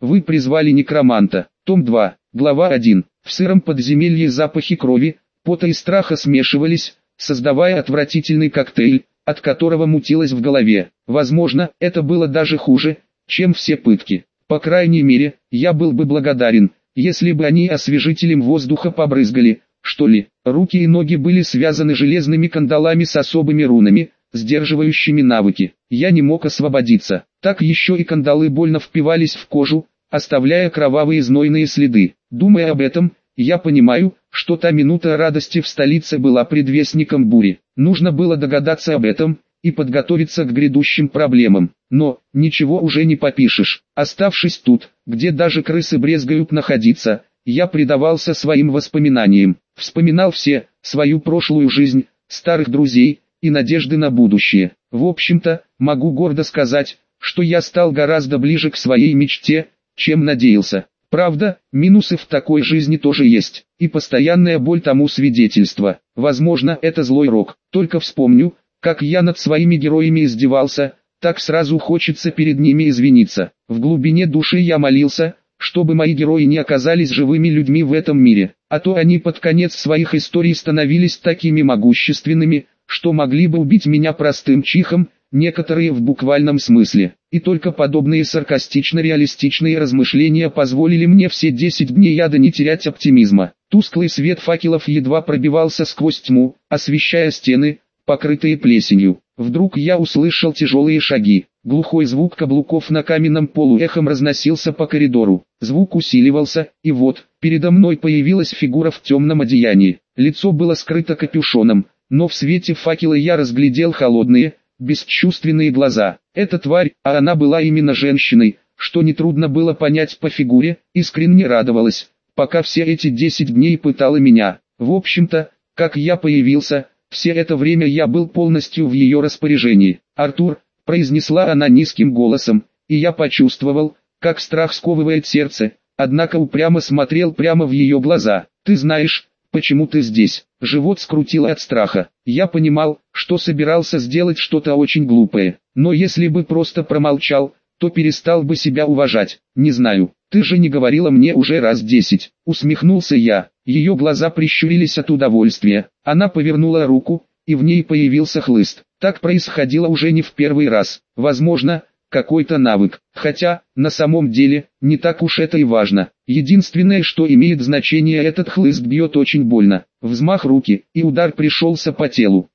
Вы призвали некроманта. Том 2, глава 1. В сыром подземелье запахи крови, пота и страха смешивались, создавая отвратительный коктейль, от которого мутилось в голове. Возможно, это было даже хуже, чем все пытки. По крайней мере, я был бы благодарен, если бы они освежителем воздуха побрызгали, что ли. Руки и ноги были связаны железными кандалами с особыми рунами, сдерживающими навыки. Я не мог освободиться. Так еще и кандалы больно впивались в кожу, оставляя кровавые знойные следы. Думая об этом, я понимаю, что та минута радости в столице была предвестником бури. Нужно было догадаться об этом и подготовиться к грядущим проблемам. Но, ничего уже не попишешь. Оставшись тут, где даже крысы брезгают находиться, я предавался своим воспоминаниям. Вспоминал свою прошлую жизнь, старых друзей и надежды на будущее. В общем-то, могу гордо сказать, что я стал гораздо ближе к своей мечте, чем надеялся. Правда, минусы в такой жизни тоже есть, и постоянная боль тому свидетельство. Возможно, это злой рок. Только вспомню, как я над своими героями издевался, так сразу хочется перед ними извиниться. В глубине души я молился, чтобы мои герои не оказались живыми людьми в этом мире, а то они под конец своих историй становились такими могущественными, что могли бы убить меня простым чихом, некоторые в буквальном смысле. И только подобные саркастично-реалистичные размышления позволили мне все 10 дней ада не терять оптимизма. Тусклый свет факелов едва пробивался сквозь тьму, освещая стены, покрытые плесенью. Вдруг я услышал тяжелые шаги. Глухой звук каблуков на каменном полу эхом разносился по коридору. Звук усиливался, и вот, передо мной появилась фигура в темном одеянии. Лицо было скрыто капюшоном, но в свете факела я разглядел холодные, бесчувственные глаза. Эта тварь, а она была именно женщиной, что нетрудно было понять по фигуре, искренне радовалась, пока все эти 10 дней пытала меня. В общем-то, как я появился, все это время я был полностью в ее распоряжении. «Артур», — произнесла она низким голосом, и я почувствовал, как страх сковывает сердце, однако упрямо смотрел прямо в ее глаза. «Ты знаешь, почему ты здесь?» Живот скрутило от страха. Я понимал, что собирался сделать что-то очень глупое, но если бы просто промолчал, то перестал бы себя уважать. «Не знаю, ты же не говорила мне уже раз 10. Усмехнулся я. Ее глаза прищурились от удовольствия. Она повернула руку, и в ней появился хлыст. Так происходило уже не в первый раз. Возможно, какой-то навык. Хотя, на самом деле, не так уж это и важно. Единственное, что имеет значение, этот хлыст бьет очень больно. Взмах руки, и удар пришелся по телу.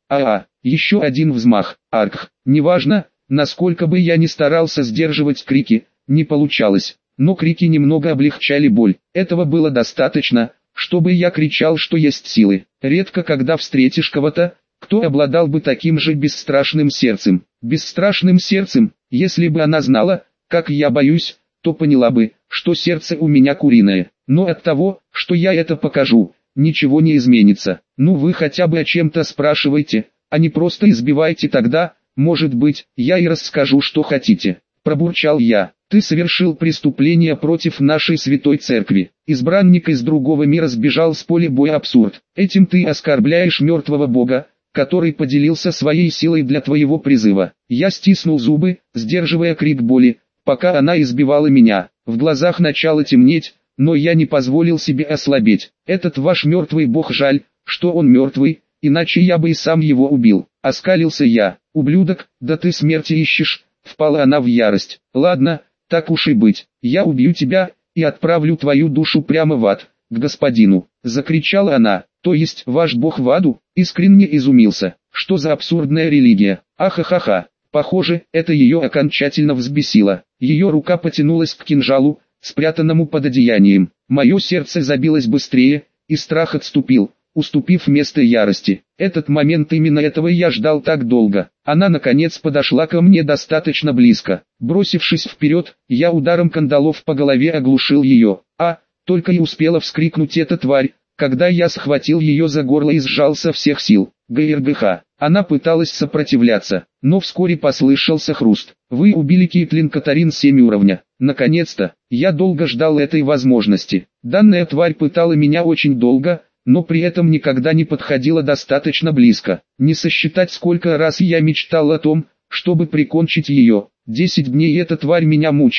Еще один взмах. Арх. Неважно, насколько бы я ни старался сдерживать крики, не получалось. Но крики немного облегчали боль. Этого было достаточно, чтобы я кричал, что есть силы. Редко когда встретишь кого-то, кто обладал бы таким же бесстрашным сердцем. Бесстрашным сердцем, если бы она знала, как я боюсь, то поняла бы, что сердце у меня куриное. Но от того, что я это покажу, ничего не изменится. Ну вы хотя бы о чем-то спрашивайте, а не просто избивайте, тогда, может быть, я и расскажу, что хотите. Пробурчал я. Ты совершил преступление против нашей святой церкви. Избранник из другого мира сбежал с поля боя. Абсурд. Этим ты оскорбляешь мертвого бога, который поделился своей силой для твоего призыва. Я стиснул зубы, сдерживая крик боли, пока она избивала меня. В глазах начало темнеть, но я не позволил себе ослабеть. Этот ваш мертвый бог, жаль, что он мертвый, иначе я бы и сам его убил. Оскалился я. Ублюдок, да ты смерти ищешь. Впала она в ярость. Ладно, так уж и быть, я убью тебя, и отправлю твою душу прямо в ад, к господину. Закричала она. То есть ваш бог в аду? Искренне изумился. Что за абсурдная религия? Ахахаха. Похоже, это ее окончательно взбесило. Ее рука потянулась к кинжалу, спрятанному под одеянием. Мое сердце забилось быстрее, и страх отступил, уступив место ярости. Этот момент, именно этого я ждал так долго. Она наконец подошла ко мне достаточно близко. Бросившись вперед, я ударом кандалов по голове оглушил ее. Только и успела вскрикнуть эта тварь, когда я схватил ее за горло и сжал со всех сил. ГРГХ. Она пыталась сопротивляться, но вскоре послышался хруст. Вы убили Кейтлин Катарин 7 уровня. Наконец-то, я долго ждал этой возможности. Данная тварь пытала меня очень долго, но при этом никогда не подходила достаточно близко. Не сосчитать, сколько раз я мечтал о том, чтобы прикончить ее. 10 дней эта тварь меня мучила,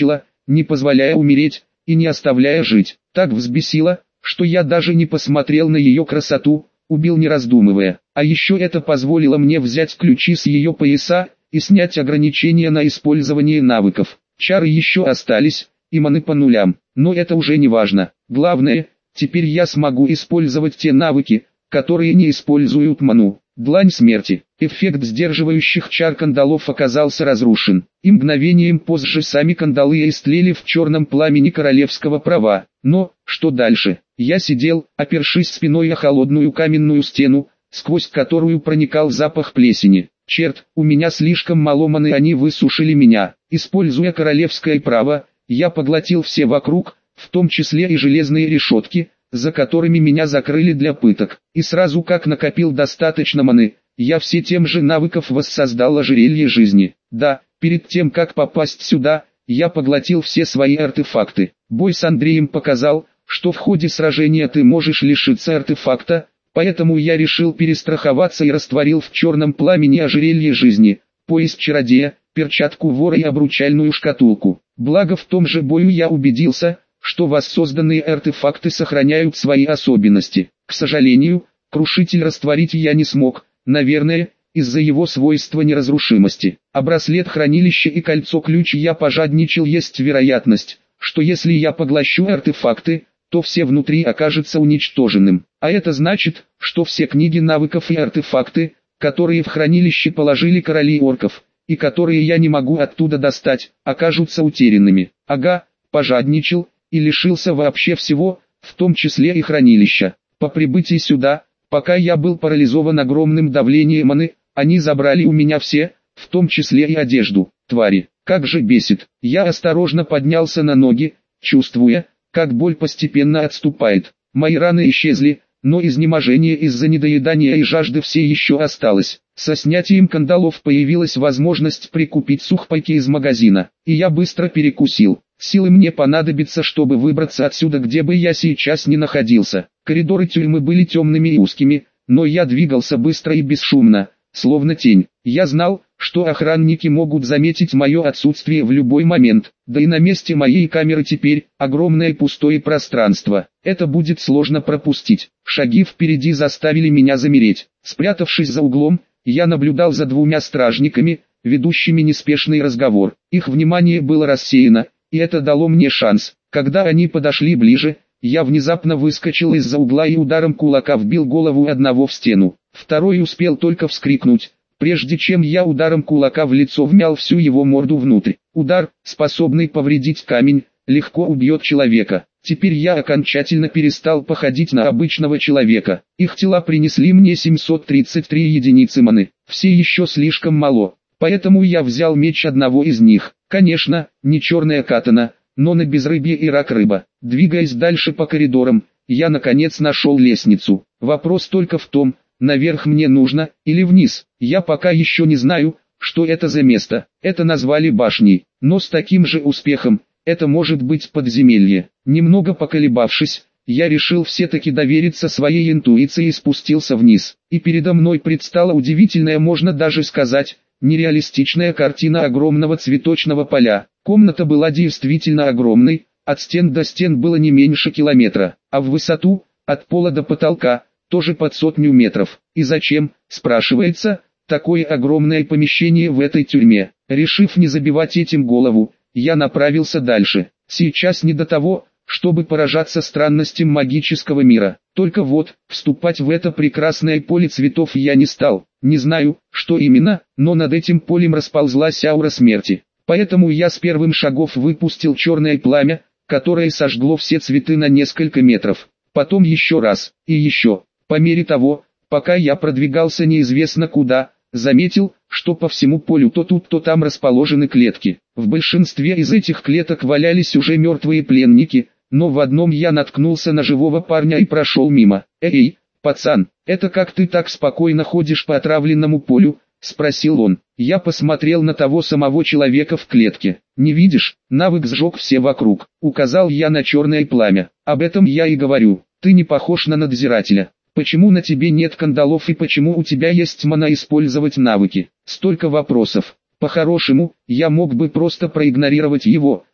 не позволяя умереть и не оставляя жить. Так взбесило, что я даже не посмотрел на ее красоту, убил не раздумывая. А еще это позволило мне взять ключи с ее пояса и снять ограничения на использование навыков. Чары еще остались, и маны по нулям, но это уже не важно. Главное, теперь я смогу использовать те навыки, которые не используют ману. Длань смерти. Эффект сдерживающих чар кандалов оказался разрушен, и мгновением позже сами кандалы истлели в черном пламени королевского права. Но, что дальше? Я сидел, опершись спиной о холодную каменную стену, сквозь которую проникал запах плесени. Черт, у меня слишком мало маны, они высушили меня. Используя королевское право, я поглотил все вокруг, в том числе и железные решетки, за которыми меня закрыли для пыток. И сразу как накопил достаточно маны, я все тем же навыков воссоздал ожерелье жизни. Да, перед тем как попасть сюда, я поглотил все свои артефакты. Бой с Андреем показал, что в ходе сражения ты можешь лишиться артефакта, поэтому я решил перестраховаться и растворил в черном пламени ожерелье жизни, пояс чародея, перчатку вора и обручальную шкатулку. Благо в том же бою я убедился, что воссозданные артефакты сохраняют свои особенности. К сожалению, крушитель растворить я не смог, наверное, из-за его свойства неразрушимости. А браслет хранилища и кольцо-ключ я пожадничал, есть вероятность, что если я поглощу артефакты, то все внутри окажется уничтоженным. А это значит, что все книги навыков и артефакты, которые в хранилище положили короли орков, и которые я не могу оттуда достать, окажутся утерянными. Ага, пожадничал и лишился вообще всего, в том числе и хранилища. По прибытии сюда, пока я был парализован огромным давлением маны, они забрали у меня все, в том числе и одежду. Твари, как же бесит. Я осторожно поднялся на ноги, чувствуя, как боль постепенно отступает. Мои раны исчезли, но изнеможение из-за недоедания и жажды все еще осталось. Со снятием кандалов появилась возможность прикупить сухпайки из магазина, и я быстро перекусил. Силы мне понадобятся, чтобы выбраться отсюда, где бы я сейчас ни находился. Коридоры тюрьмы были темными и узкими, но я двигался быстро и бесшумно, словно тень. Я знал, что охранники могут заметить мое отсутствие в любой момент, да и на месте моей камеры теперь огромное пустое пространство. Это будет сложно пропустить. Шаги впереди заставили меня замереть. Спрятавшись за углом, я наблюдал за двумя стражниками, ведущими неспешный разговор. Их внимание было рассеяно, и это дало мне шанс. Когда они подошли ближе, я внезапно выскочил из-за угла и ударом кулака вбил голову одного в стену. Второй успел только вскрикнуть, прежде чем я ударом кулака в лицо вмял всю его морду внутрь. Удар, способный повредить камень, легко убьет человека. Теперь я окончательно перестал походить на обычного человека. Их тела принесли мне 733 единицы маны. Все еще слишком мало, поэтому я взял меч одного из них. Конечно, не черная катана, но на безрыбье и рак рыба. Двигаясь дальше по коридорам, я наконец нашел лестницу. Вопрос только в том, наверх мне нужно или вниз. Я пока еще не знаю, что это за место. Это назвали башней, но с таким же успехом это может быть подземелье. Немного поколебавшись, я решил все-таки довериться своей интуиции и спустился вниз. И передо мной предстала удивительная, можно даже сказать, нереалистичная картина огромного цветочного поля. Комната была действительно огромной, от стен до стен было не меньше километра, а в высоту, от пола до потолка, тоже под 100 метров. И зачем, спрашивается, такое огромное помещение в этой тюрьме? Решив не забивать этим голову, я направился дальше. Сейчас не до того, чтобы поражаться странностям магического мира. Только вот, вступать в это прекрасное поле цветов я не стал. Не знаю, что именно, но над этим полем расползлась аура смерти. Поэтому я с первым шагов выпустил черное пламя, которое сожгло все цветы на несколько метров. Потом еще раз, и еще. По мере того, пока я продвигался неизвестно куда, заметил, что по всему полю то тут, то там расположены клетки. В большинстве из этих клеток валялись уже мертвые пленники, но в одном я наткнулся на живого парня и прошел мимо. «Эй, пацан, это как ты так спокойно ходишь по отравленному полю?» — спросил он. Я посмотрел на того самого человека в клетке. «Не видишь, навык сжег все вокруг», — указал я на черное пламя. «Об этом я и говорю, ты не похож на надзирателя. Почему на тебе нет кандалов и почему у тебя есть мана использовать навыки?» Столько вопросов. По-хорошему, я мог бы просто проигнорировать его,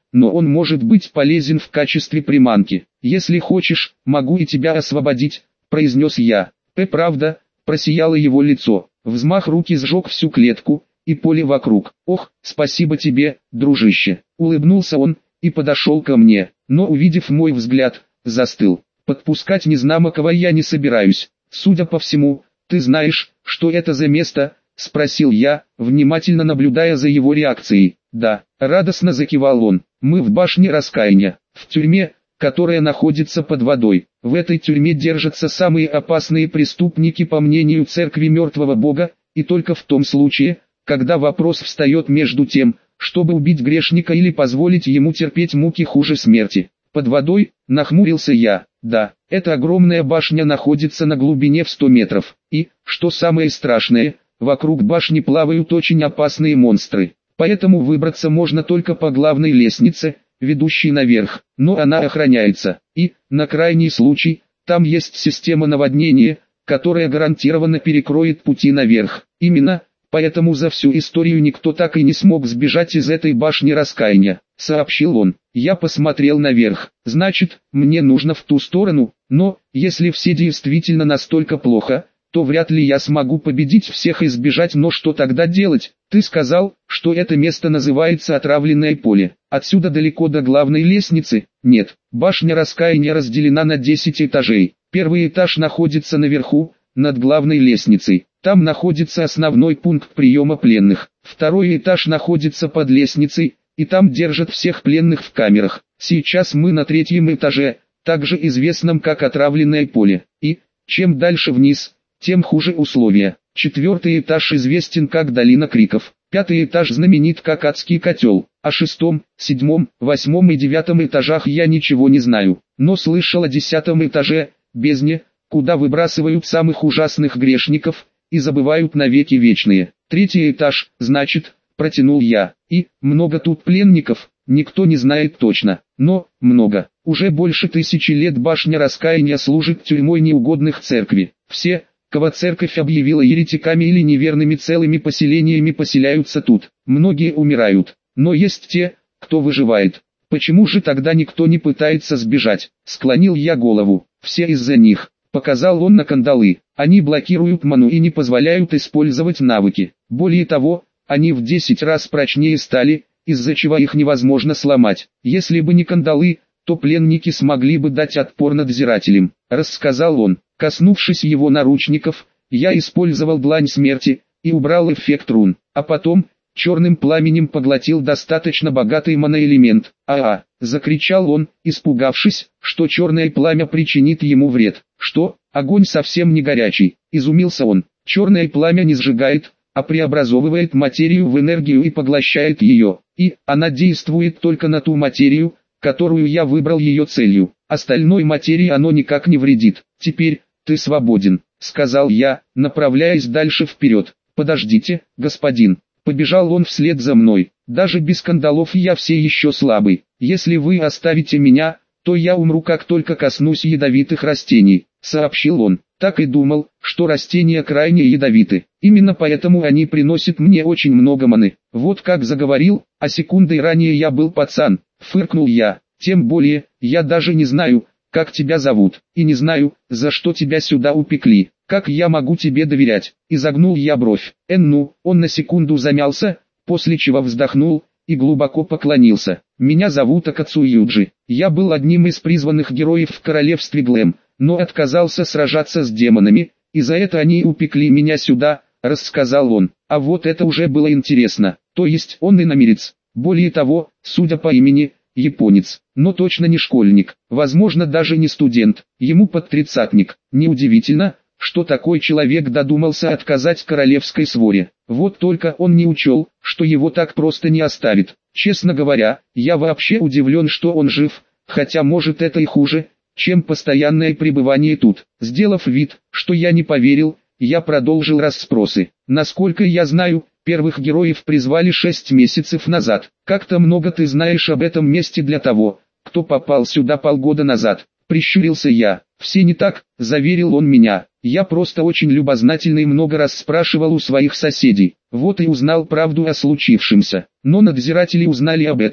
но он может быть полезен в качестве приманки. Если хочешь, могу и тебя освободить, произнес я. Правда, просияло его лицо. Взмах руки сжег всю клетку и поле вокруг. Ох, спасибо тебе, дружище. Улыбнулся он и подошел ко мне, но увидев мой взгляд, застыл. Подпускать незнакомого я не собираюсь. Судя по всему, ты знаешь, что это за место? Спросил я, внимательно наблюдая за его реакцией. Да, радостно закивал он. Мы в башне раскаяния, в тюрьме, которая находится под водой. В этой тюрьме держатся самые опасные преступники по мнению церкви мертвого бога, и только в том случае, когда вопрос встает между тем, чтобы убить грешника или позволить ему терпеть муки хуже смерти. Под водой, нахмурился я. Да, эта огромная башня находится на глубине в 100 метров. И, что самое страшное, вокруг башни плавают очень опасные монстры. Поэтому выбраться можно только по главной лестнице, ведущей наверх, но она охраняется. И, на крайний случай, там есть система наводнения, которая гарантированно перекроет пути наверх. Именно поэтому за всю историю никто так и не смог сбежать из этой башни раскаяния, сообщил он. Я посмотрел наверх. Значит, мне нужно в ту сторону, но, если все действительно настолько плохо, то вряд ли я смогу победить всех и сбежать, но что тогда делать? Ты сказал, что это место называется Отравленное поле. Отсюда далеко до главной лестницы? Нет, башня раскаяния разделена на 10 этажей. Первый этаж находится наверху, над главной лестницей. Там находится основной пункт приема пленных. Второй этаж находится под лестницей, и там держат всех пленных в камерах. Сейчас мы на 3-м этаже, также известном как Отравленное поле. И, чем дальше вниз, тем хуже условия. 4-й этаж известен как Долина Криков. 5-й этаж знаменит как Адский котел. О 6-м, 7-м, 8-м и 9-м этажах я ничего не знаю. Но слышал о 10-м этаже, бездне, куда выбрасывают самых ужасных грешников и забывают навеки вечные. 3-й этаж, значит, протянул я. И, много тут пленников, никто не знает точно. Но, много. Уже больше 1000 лет башня раскаяния служит тюрьмой неугодных церкви. Все, кого церковь объявила еретиками или неверными, целыми поселениями поселяются тут. Многие умирают, но есть те, кто выживает. Почему же тогда никто не пытается сбежать? Склонил я голову. Все из-за них. Показал он на кандалы. Они блокируют ману и не позволяют использовать навыки. Более того, они в 10 раз прочнее стали, из-за чего их невозможно сломать. Если бы не кандалы, то пленники смогли бы дать отпор надзирателям. Рассказал он. Коснувшись его наручников, я использовал длань смерти и убрал эффект рун. А потом, черным пламенем поглотил достаточно богатый маноэлемент. Закричал он, испугавшись, что черное пламя причинит ему вред. Что, огонь совсем не горячий, изумился он. Черное пламя не сжигает, а преобразовывает материю в энергию и поглощает ее. И она действует только на ту материю, которую я выбрал ее целью. Остальной материи оно никак не вредит. Теперь, ты свободен, сказал я, направляясь дальше вперед. Подождите, господин. Побежал он вслед за мной. Даже без кандалов я все еще слабый. Если вы оставите меня, то я умру, как только коснусь ядовитых растений, сообщил он. Так и думал, что растения крайне ядовиты. Именно поэтому они приносят мне очень много маны. Вот как заговорил, а секундой ранее я был пацан, фыркнул я. Тем более, я даже не знаю, как тебя зовут, и не знаю, за что тебя сюда упекли. Как я могу тебе доверять? Изогнул я бровь. Он на секунду замялся, после чего вздохнул и глубоко поклонился. Меня зовут Акацуюджи. Я был одним из призванных героев в королевстве Глэм, но отказался сражаться с демонами, и за это они упекли меня сюда, рассказал он. А вот это уже было интересно. То есть он иномерец. Более того, судя по имени, японец, но точно не школьник, возможно даже не студент, ему под 30-ник. Неудивительно, что такой человек додумался отказать королевской своре. Вот только он не учел, что его так просто не оставит. Честно говоря, я вообще удивлен, что он жив, хотя может это и хуже, чем постоянное пребывание тут. Сделав вид, что я не поверил, я продолжил расспросы. Насколько я знаю, первых героев призвали 6 месяцев назад. Как-то много ты знаешь об этом месте для того, кто попал сюда полгода назад. Прищурился я. Все не так, заверил он меня. Я просто очень любознательный и много раз спрашивал у своих соседей. Вот и узнал правду о случившемся. Но надзиратели узнали об этом,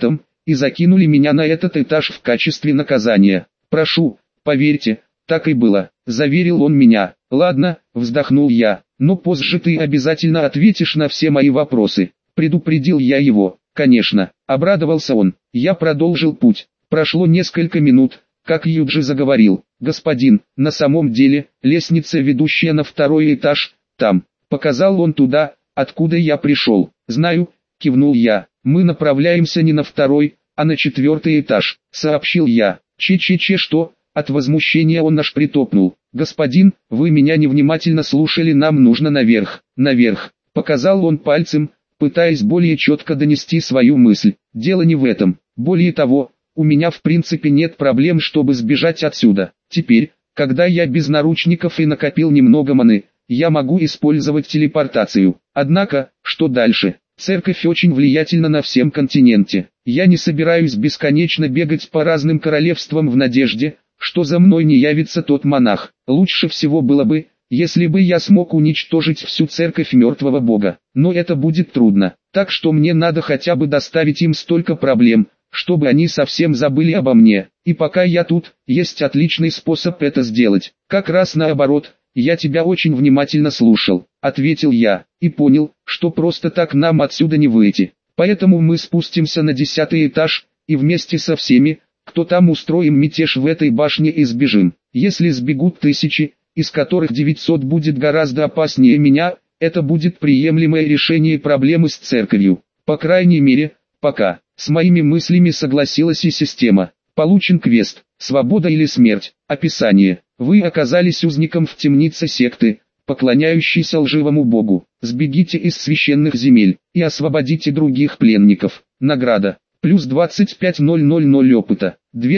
и закинули меня на этот этаж в качестве наказания. Прошу, поверьте, так и было, заверил он меня. Ладно, вздохнул я, но позже ты обязательно ответишь на все мои вопросы. Предупредил я его. Конечно, обрадовался он. Я продолжил путь. Прошло несколько минут, как Юджи заговорил. Господин, на самом деле, лестница, ведущая на второй этаж, там. Показал он туда, откуда я пришел. Знаю, кивнул я. Мы направляемся не на второй, а на 4-й этаж, сообщил я. Че-че-че что? От возмущения он аж притопнул. Господин, вы меня невнимательно слушали, нам нужно наверх. Наверх. Показал он пальцем, пытаясь более четко донести свою мысль. Дело не в этом. Более того, у меня в принципе нет проблем, чтобы сбежать отсюда. Теперь, когда я без наручников и накопил немного маны, я могу использовать телепортацию. Однако, что дальше? Церковь очень влиятельна на всем континенте. Я не собираюсь бесконечно бегать по разным королевствам в надежде, что за мной не явится тот монах. Лучше всего было бы, если бы я смог уничтожить всю церковь мертвого бога. Но это будет трудно. Так что мне надо хотя бы доставить им столько проблем, чтобы они совсем забыли обо мне. И пока я тут, есть отличный способ это сделать. Как раз наоборот, я тебя очень внимательно слушал, ответил я, и понял, что просто так нам отсюда не выйти. Поэтому мы спустимся на 10-й этаж, и вместе со всеми, кто там, устроим мятеж в этой башне и сбежим. Если сбегут 1000, из которых 900 будет гораздо опаснее меня, это будет приемлемое решение проблемы с церковью. По крайней мере, пока. С моими мыслями согласилась и система. Получен квест «Свобода или смерть». Описание. Вы оказались узником в темнице секты, поклоняющейся лживому богу. Сбегите из священных земель и освободите других пленников. Награда. Плюс 25000 опыта.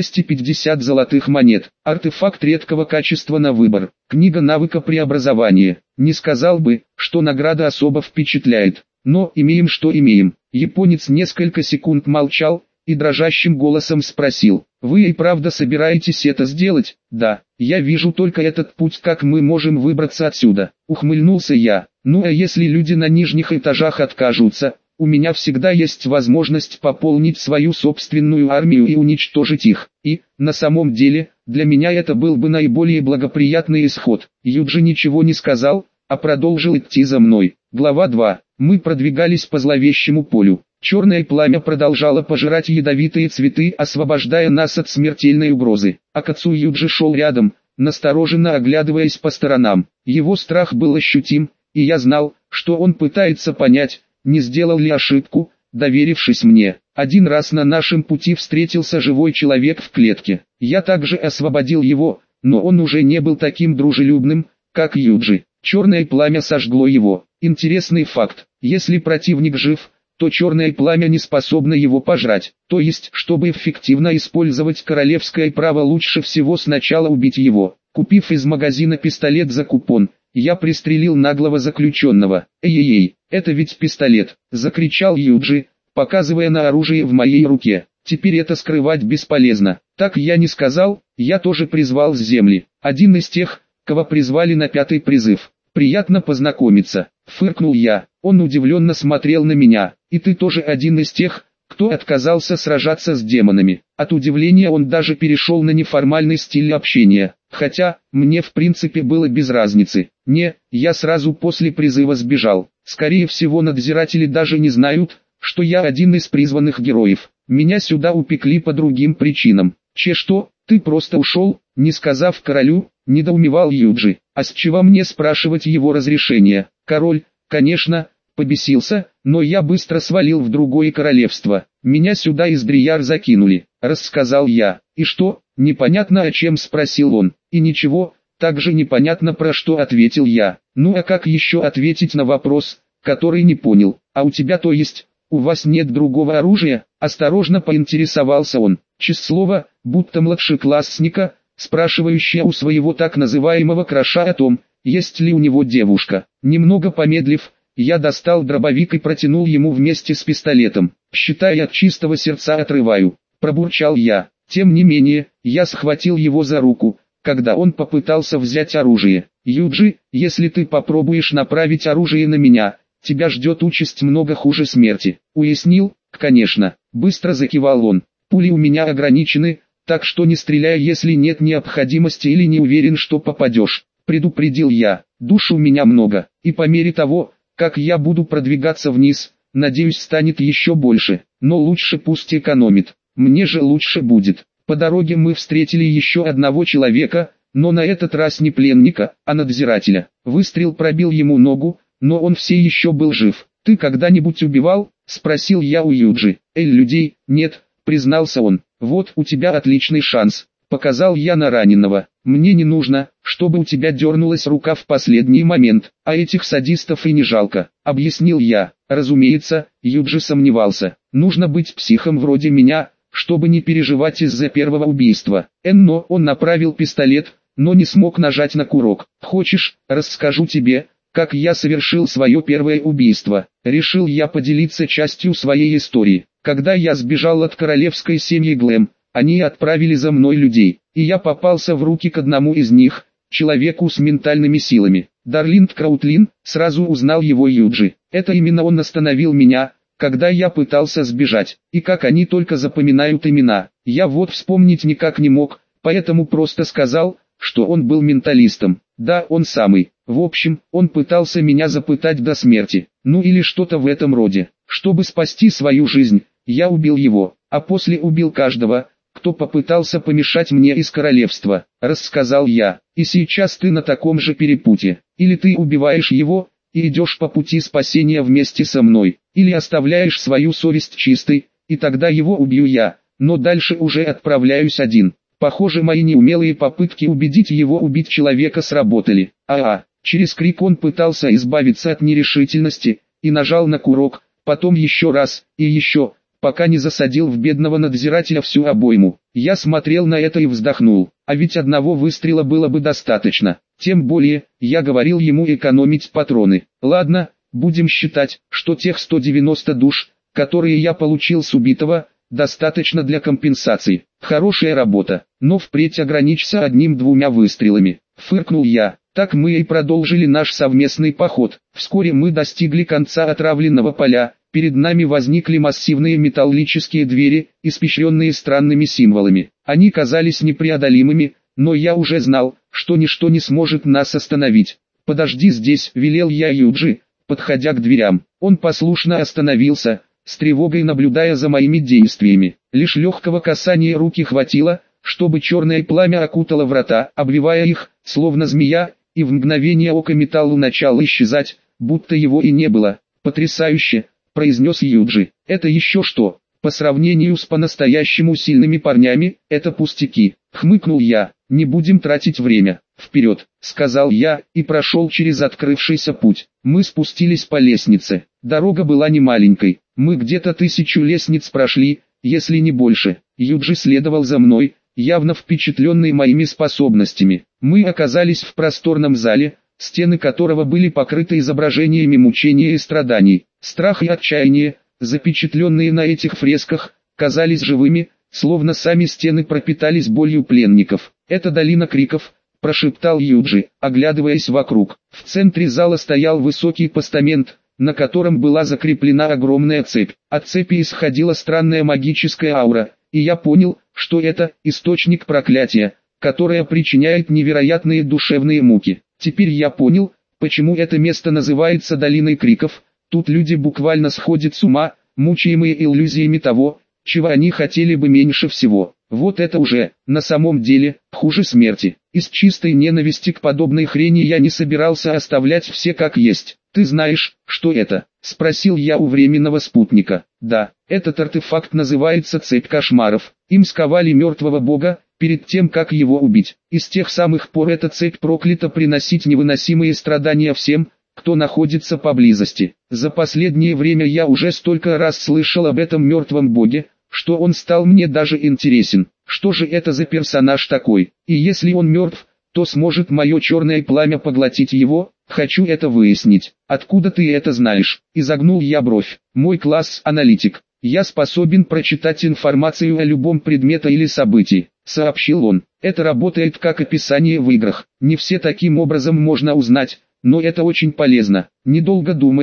250 золотых монет. Артефакт редкого качества на выбор. Книга навыка преобразования. Не сказал бы, что награда особо впечатляет. Но имеем что имеем. Японец несколько секунд молчал и дрожащим голосом спросил: «Вы и правда собираетесь это сделать?» «Да, я вижу только этот путь, как мы можем выбраться отсюда», — ухмыльнулся я. «Ну а если люди на нижних этажах откажутся, у меня всегда есть возможность пополнить свою собственную армию и уничтожить их. И, на самом деле, для меня это был бы наиболее благоприятный исход». Юджи ничего не сказал, а продолжил идти за мной. Глава 2. Мы продвигались по зловещему полю. Черное пламя продолжало пожирать ядовитые цветы, освобождая нас от смертельной угрозы. Акацу Юджи шел рядом, настороженно оглядываясь по сторонам. Его страх был ощутим, и я знал, что он пытается понять, не сделал ли ошибку, доверившись мне. Один раз на нашем пути встретился живой человек в клетке. Я также освободил его, но он уже не был таким дружелюбным, как Юджи. Черное пламя сожгло его. Интересный факт: если противник жив, то черное пламя не способно его пожрать. То есть, чтобы эффективно использовать королевское право, лучше всего сначала убить его. Купив из магазина пистолет за купон, я пристрелил наглого заключенного. «Эй-эй-эй, это ведь пистолет!» — закричал Юджи, показывая на оружие в моей руке. «Теперь это скрывать бесполезно». Так я не сказал, я тоже призвал с земли. Один из тех, кого призвали на 5-й призыв. «Приятно познакомиться», — фыркнул я. Он удивленно смотрел на меня. «И ты тоже один из тех, кто отказался сражаться с демонами?» От удивления он даже перешел на неформальный стиль общения. Хотя, мне в принципе было без разницы. Не, я сразу после призыва сбежал. Скорее всего, надзиратели даже не знают, что я один из призванных героев. Меня сюда упекли по другим причинам. Что, ты просто ушел, не сказав королю?» — недоумевал Юджи. «А с чего мне спрашивать его разрешения?» Король, конечно, побесился, но я быстро свалил в другое королевство. «Меня сюда из Дрияр закинули», — рассказал я. «И что?» — непонятно о чем спросил он. «И ничего, также непонятно про что», — ответил я. «Ну а как еще ответить на вопрос, который не понял? А у тебя, то есть, у вас нет другого оружия?» — осторожно поинтересовался он. Числово, будто младшеклассника, спрашивающая у своего так называемого краша о том, есть ли у него девушка. Немного помедлив, я достал дробовик и протянул ему вместе с пистолетом. «Считай, от чистого сердца отрываю», — пробурчал я. Тем не менее, я схватил его за руку, когда он попытался взять оружие. «Юджи, если ты попробуешь направить оружие на меня, тебя ждет участь много хуже смерти», — уяснил, Конечно, быстро закивал он. Пули у меня ограничены, так что не стреляй, если нет необходимости или не уверен, что попадешь. Предупредил я. Душ у меня много, и по мере того, как я буду продвигаться вниз, надеюсь, станет еще больше, но лучше пусть экономит. Мне же лучше будет. По дороге мы встретили еще одного человека, но на этот раз не пленника, а надзирателя. Выстрел пробил ему ногу, но он все еще был жив. «Ты когда-нибудь убивал?» – спросил я у Юджи. «Людей, нет», – признался он. «Вот у тебя отличный шанс», – показал я на раненого. «Мне не нужно, чтобы у тебя дернулась рука в последний момент, а этих садистов и не жалко», – объяснил я. Разумеется, Юджи сомневался. Нужно быть психом вроде меня, чтобы не переживать из-за первого убийства. Но он направил пистолет, но не смог нажать на курок. «Хочешь, расскажу тебе, как я совершил свое первое убийство?» Решил я поделиться частью своей истории. Когда я сбежал от королевской семьи Глэм, они отправили за мной людей, и я попался в руки к одному из них, человеку с ментальными силами. Дарлинд Краутлин, сразу узнал его Юджи. Это именно он остановил меня, когда я пытался сбежать. И как они только запоминают имена. Я вот вспомнить никак не мог, поэтому просто сказал, что он был менталистом. Да, он самый. В общем, он пытался меня запытать до смерти. Ну или что-то в этом роде. Чтобы спасти свою жизнь, я убил его, а после убил каждого, кто попытался помешать мне из королевства, рассказал я. И сейчас ты на таком же перепутье. Или ты убиваешь его, и идешь по пути спасения вместе со мной, или оставляешь свою совесть чистой, и тогда его убью я, но дальше уже отправляюсь один. Похоже, мои неумелые попытки убедить его убить человека сработали. Через крик он пытался избавиться от нерешительности, и нажал на курок, потом еще раз, и еще, пока не засадил в бедного надзирателя всю обойму. Я смотрел на это и вздохнул, а ведь одного выстрела было бы достаточно. Тем более, я говорил ему экономить патроны. Ладно, будем считать, что тех 190 душ, которые я получил с убитого, достаточно для компенсации. Хорошая работа, но впредь ограничься одним-двумя выстрелами. Фыркнул я. Так мы и продолжили наш совместный поход. Вскоре мы достигли конца отравленного поля. Перед нами возникли массивные металлические двери, испещренные странными символами. Они казались непреодолимыми, но я уже знал, что ничто не сможет нас остановить. «Подожди здесь», — велел я Юджи, подходя к дверям. Он послушно остановился, с тревогой наблюдая за моими действиями. Лишь легкого касания руки хватило, чтобы черное пламя окутало врата, обвивая их, словно змея, и в мгновение ока металлу начал исчезать, будто его и не было. «Потрясающе», — произнес Юджи. «Это еще что? По сравнению с по-настоящему сильными парнями, это пустяки», — хмыкнул я. «Не будем тратить время. Вперед», — сказал я, и прошел через открывшийся путь. Мы спустились по лестнице. Дорога была не маленькой. Мы где-то 1000 лестниц прошли, если не больше. Юджи следовал за мной, явно впечатленный моими способностями. Мы оказались в просторном зале, стены которого были покрыты изображениями мучения и страданий. Страх и отчаяние, запечатленные на этих фресках, казались живыми, словно сами стены пропитались болью пленников. «Это долина криков», — прошептал Юджи, оглядываясь вокруг. В центре зала стоял высокий постамент, на котором была закреплена огромная цепь. От цепи исходила странная магическая аура, и я понял, что это источник проклятия, которое причиняет невероятные душевные муки. Теперь я понял, почему это место называется долиной криков. Тут люди буквально сходят с ума, мучаемые иллюзиями того, чего они хотели бы меньше всего. Вот это уже, на самом деле, хуже смерти. Из чистой ненависти к подобной хрени я не собирался оставлять все как есть. «Ты знаешь, что это?» – спросил я у временного спутника. «Да, этот артефакт называется цепь кошмаров. Им сковали мертвого бога, перед тем как его убить. И с тех самых пор эта цепь проклята приносить невыносимые страдания всем, кто находится поблизости. За последнее время я уже столько раз слышал об этом мертвом боге, что он стал мне даже интересен. Что же это за персонаж такой? И если он мертв, то сможет мое черное пламя поглотить его? Хочу это выяснить. Откуда ты это знаешь?» Изогнул я бровь. «Мой класс аналитик. Я способен прочитать информацию о любом предмете или событии», сообщил он. «Это работает как описание в играх. Не все таким образом можно узнать, но это очень полезно». Недолго думая,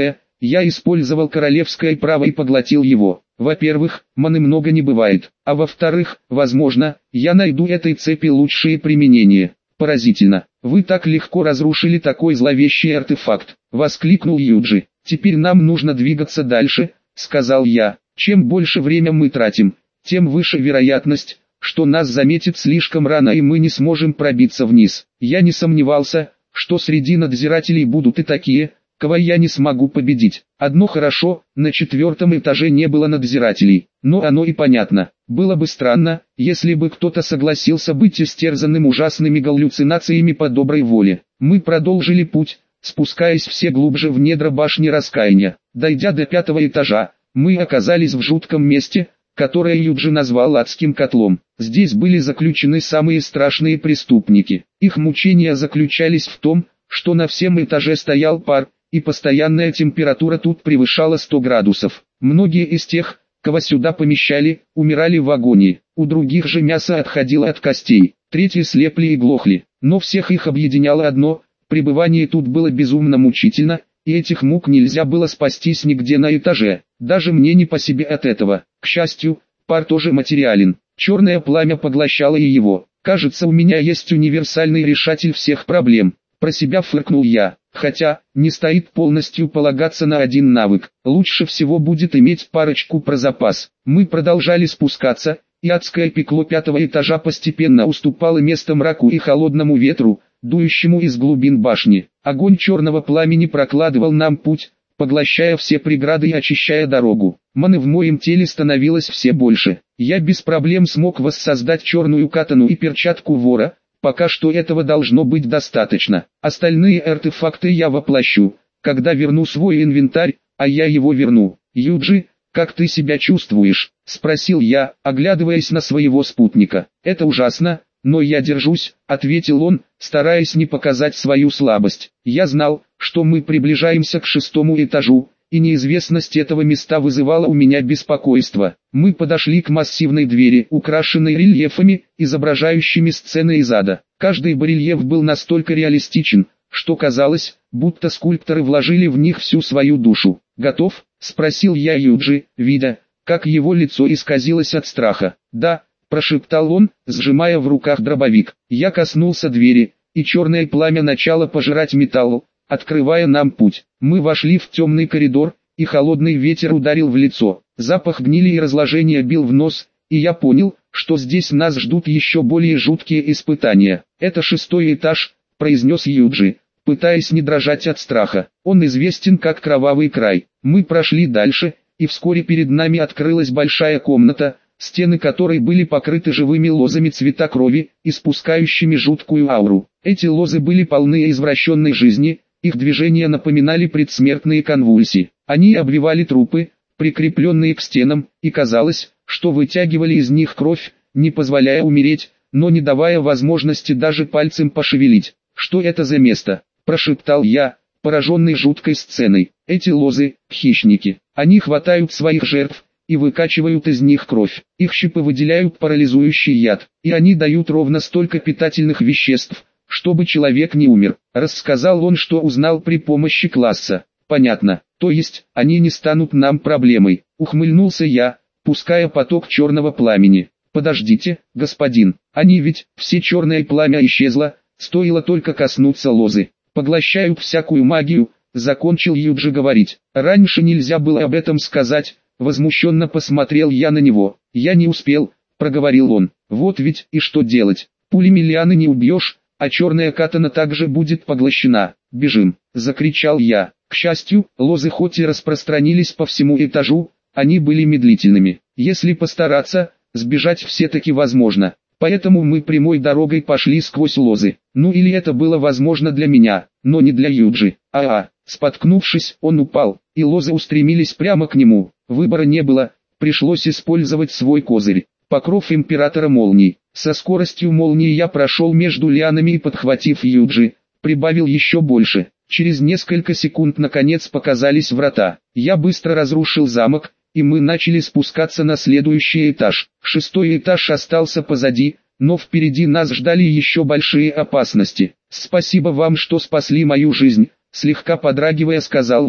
Я использовал королевское право и поглотил его. Во-первых, маны много не бывает, а во-вторых, возможно, я найду этой цепи лучшие применения. Поразительно, вы так легко разрушили такой зловещий артефакт, воскликнул Юджи. Теперь нам нужно двигаться дальше, сказал я. Чем больше время мы тратим, тем выше вероятность, что нас заметят слишком рано и мы не сможем пробиться вниз. Я не сомневался, что среди надзирателей будут и такие, кого я не смогу победить. Одно хорошо, на 4-м этаже не было надзирателей, но оно и понятно. Было бы странно, если бы кто-то согласился быть истерзанным ужасными галлюцинациями по доброй воле. Мы продолжили путь, спускаясь все глубже в недра башни раскаяния. Дойдя до 5-го этажа, мы оказались в жутком месте, которое Юджи назвал адским котлом. Здесь были заключены самые страшные преступники. Их мучения заключались в том, что на всем этаже стоял пар, и постоянная температура тут превышала 100 градусов. Многие из тех, кого сюда помещали, умирали в агонии. У других же мясо отходило от костей, третьи слепли и глохли. Но всех их объединяло одно: пребывание тут было безумно мучительно, и этих мук нельзя было спастись нигде на этаже. Даже мне не по себе от этого. К счастью, пар тоже материален. Черное пламя поглощало и его. Кажется, у меня есть универсальный решатель всех проблем. Про себя фыркнул я. Хотя, не стоит полностью полагаться на один навык. Лучше всего будет иметь парочку про запас. Мы продолжали спускаться, и адское пекло 5-го этажа постепенно уступало место мраку и холодному ветру, дующему из глубин башни. Огонь черного пламени прокладывал нам путь, поглощая все преграды и очищая дорогу. Маны в моем теле становилось все больше. Я без проблем смог воссоздать черную катану и перчатку вора. Пока что этого должно быть достаточно. Остальные артефакты я воплощу, когда верну свой инвентарь, а я его верну. Юджи, как ты себя чувствуешь? Спросил я, оглядываясь на своего спутника. Это ужасно, но я держусь, ответил он, стараясь не показать свою слабость. Я знал, что мы приближаемся к 6-му этажу, и неизвестность этого места вызывала у меня беспокойство. Мы подошли к массивной двери, украшенной рельефами, изображающими сцены из ада. Каждый барельеф был настолько реалистичен, что казалось, будто скульпторы вложили в них всю свою душу. «Готов?» – спросил я Юджи, видя, как его лицо исказилось от страха. «Да», – прошептал он, сжимая в руках дробовик. Я коснулся двери, и черное пламя начало пожирать металл, открывая нам путь. Мы вошли в темный коридор, и холодный ветер ударил в лицо. Запах гнили и разложения бил в нос, и я понял, что здесь нас ждут еще более жуткие испытания. «Это 6-й этаж», – произнес Юджи, пытаясь не дрожать от страха. Он известен как Кровавый край. Мы прошли дальше, и вскоре перед нами открылась большая комната, стены которой были покрыты живыми лозами цвета крови, испускающими жуткую ауру. Эти лозы были полны извращенной жизни, их движения напоминали предсмертные конвульсии. Они обвивали трупы, прикрепленные к стенам, и казалось, что вытягивали из них кровь, не позволяя умереть, но не давая возможности даже пальцем пошевелить. «Что это за место?» – прошептал я, пораженный жуткой сценой. «Эти лозы – хищники. Они хватают своих жертв и выкачивают из них кровь. Их щупы выделяют парализующий яд, и они дают ровно столько питательных веществ, чтобы человек не умер». Рассказал он, что узнал при помощи класса. «Понятно, то есть, они не станут нам проблемой», — ухмыльнулся я, пуская поток черного пламени. «Подождите, господин, они ведь, все черное пламя исчезло, стоило только коснуться лозы. Поглощают всякую магию», — закончил Юджи говорить. «Раньше нельзя было об этом сказать», — возмущенно посмотрел я на него. «Я не успел», — проговорил он. «Вот ведь и что делать, пулями лианы не убьешь, а черная катана также будет поглощена. Бежим!» – закричал я. К счастью, лозы хоть и распространились по всему этажу, они были медлительными. Если постараться, сбежать все-таки возможно. Поэтому мы прямой дорогой пошли сквозь лозы. Ну или это было возможно для меня, но не для Юджи. Споткнувшись, он упал, и лозы устремились прямо к нему. Выбора не было, пришлось использовать свой козырь. Покров императора молний. Со скоростью молнии я прошел между лианами и, подхватив Юджи, прибавил еще больше. Через несколько секунд наконец показались врата. Я быстро разрушил замок, и мы начали спускаться на следующий этаж. 6-й этаж остался позади, но впереди нас ждали еще большие опасности. «Спасибо вам, что спасли мою жизнь», — слегка подрагивая сказал он.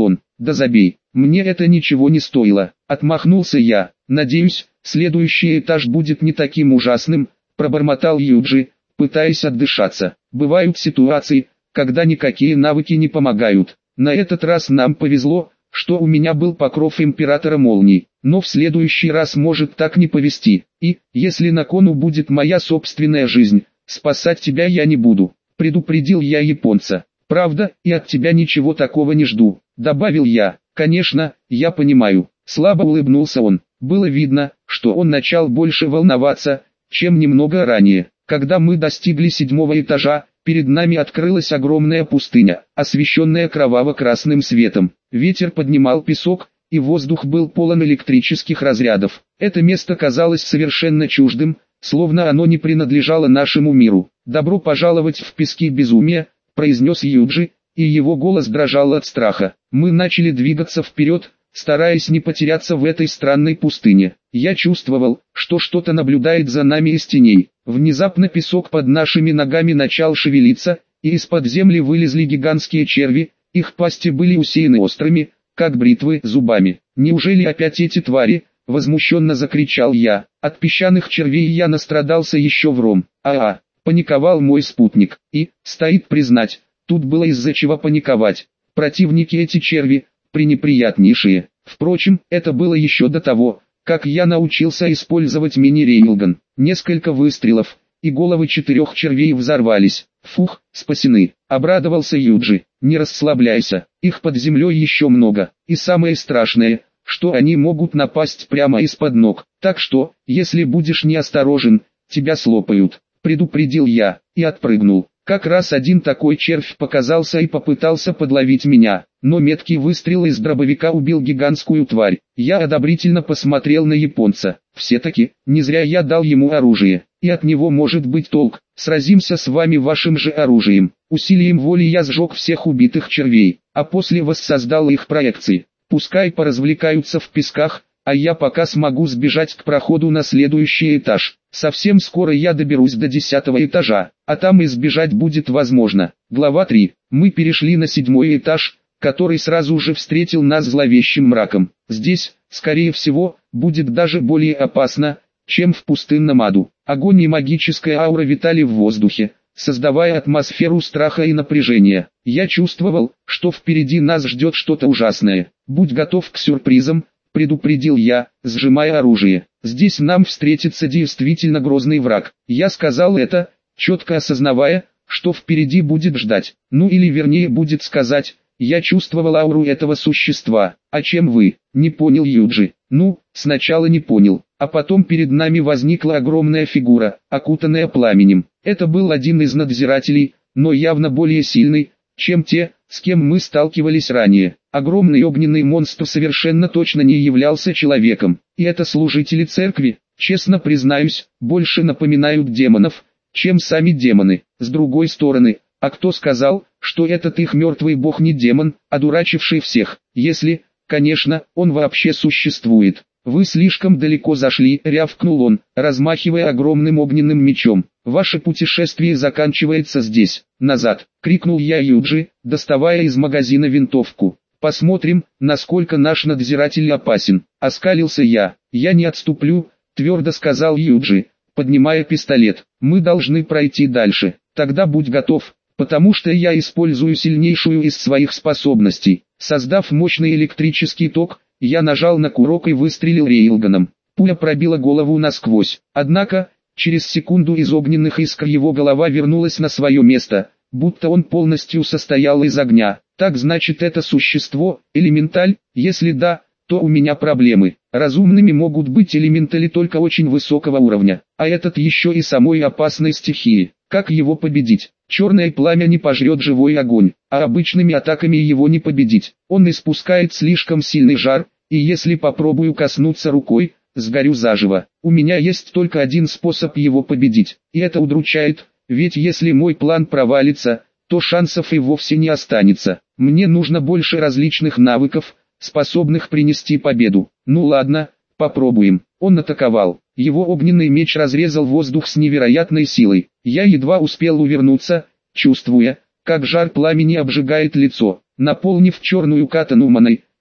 Да забей, мне это ничего не стоило. Отмахнулся я. Надеюсь, следующий этаж будет не таким ужасным, пробормотал Юджи, пытаясь отдышаться. Бывают ситуации, когда никакие навыки не помогают. На этот раз нам повезло, что у меня был покров Императора Молний, но в следующий раз может так не повезти. И, если на кону будет моя собственная жизнь, спасать тебя я не буду, предупредил я японца. Правда, и от тебя ничего такого не жду, добавил я. Конечно, я понимаю. Слабо улыбнулся он. Было видно, что он начал больше волноваться, чем немного ранее. Когда мы достигли 7-го этажа, перед нами открылась огромная пустыня, освещенная кроваво-красным светом. Ветер поднимал песок, и воздух был полон электрических разрядов. Это место казалось совершенно чуждым, словно оно не принадлежало нашему миру. «Добро пожаловать в пески безумия», — произнес Юджи, и его голос дрожал от страха. Мы начали двигаться вперед, стараясь не потеряться в этой странной пустыне. Я чувствовал, что что-то наблюдает за нами из теней. Внезапно песок под нашими ногами начал шевелиться, и из-под земли вылезли гигантские черви, их пасти были усеяны острыми, как бритвы, зубами. «Неужели опять эти твари?» — возмущенно закричал я. От песчаных червей я настрадался еще вром. Паниковал мой спутник. И, стоит признать, тут было из-за чего паниковать. Противники эти черви, пренеприятнейшие. Впрочем, это было еще до того, как я научился использовать мини-рейлган. Несколько выстрелов, и головы 4 червей взорвались. Фух, спасены. Обрадовался Юджи. Не расслабляйся, их под землей еще много. И самое страшное, что они могут напасть прямо из-под ног. Так что, если будешь неосторожен, тебя слопают. Предупредил я, и отпрыгнул. Как раз один такой червь показался и попытался подловить меня, но меткий выстрел из дробовика убил гигантскую тварь. Я одобрительно посмотрел на японца. Все-таки, не зря я дал ему оружие, и от него может быть толк. Сразимся с вами вашим же оружием. Усилием воли я сжег всех убитых червей, а после воссоздал их проекции. Пускай поразвлекаются в песках, а я пока смогу сбежать к проходу на следующий этаж. Совсем скоро я доберусь до 10-го этажа, а там и сбежать будет возможно. Глава 3. Мы перешли на 7-й этаж, который сразу же встретил нас зловещим мраком. Здесь, скорее всего, будет даже более опасно, чем в пустынном аду. Огонь и магическая аура витали в воздухе, создавая атмосферу страха и напряжения. Я чувствовал, что впереди нас ждет что-то ужасное. Будь готов к сюрпризам, предупредил я, сжимая оружие. Здесь нам встретится действительно грозный враг. Я сказал это, четко осознавая, что впереди будет ждать. Ну или вернее будет сказать, я чувствовал ауру этого существа. А чем вы? Не понял Юджи. Ну, сначала не понял, а потом перед нами возникла огромная фигура, окутанная пламенем. Это был один из надзирателей, но явно более сильный, чем те, с кем мы сталкивались ранее. Огромный огненный монстр совершенно точно не являлся человеком. И это служители церкви, честно признаюсь, больше напоминают демонов, чем сами демоны. С другой стороны, а кто сказал, что этот их мертвый бог не демон, одурачивший всех, если, конечно, он вообще существует? «Вы слишком далеко зашли», — рявкнул он, размахивая огромным огненным мечом. «Ваше путешествие заканчивается здесь». «Назад!» — крикнул я Юджи, доставая из магазина винтовку. «Посмотрим, насколько наш надзиратель опасен». Оскалился я. «Я не отступлю», — твердо сказал Юджи, поднимая пистолет. «Мы должны пройти дальше. Тогда будь готов, потому что я использую сильнейшую из своих способностей». Создав мощный электрический ток, я нажал на курок и выстрелил рейлганом. Пуля пробила голову насквозь. Однако, через секунду из огненных искр его голова вернулась на свое место, будто он полностью состоял из огня. Так значит, это существо, элементаль? Если да, то у меня проблемы. Разумными могут быть элементали только очень высокого уровня, а этот еще и самой опасной стихии. Как его победить? Черное пламя не пожрет живой огонь, а обычными атаками его не победить. Он испускает слишком сильный жар, и если попробую коснуться рукой, сгорю заживо. У меня есть только один способ его победить, и это удручает, ведь если мой план провалится, то шансов и вовсе не останется. Мне нужно больше различных навыков, способных принести победу. Ну ладно, попробуем. Он атаковал. Его огненный меч разрезал воздух с невероятной силой. Я едва успел увернуться, чувствуя, как жар пламени обжигает лицо. Наполнив черную катану маной,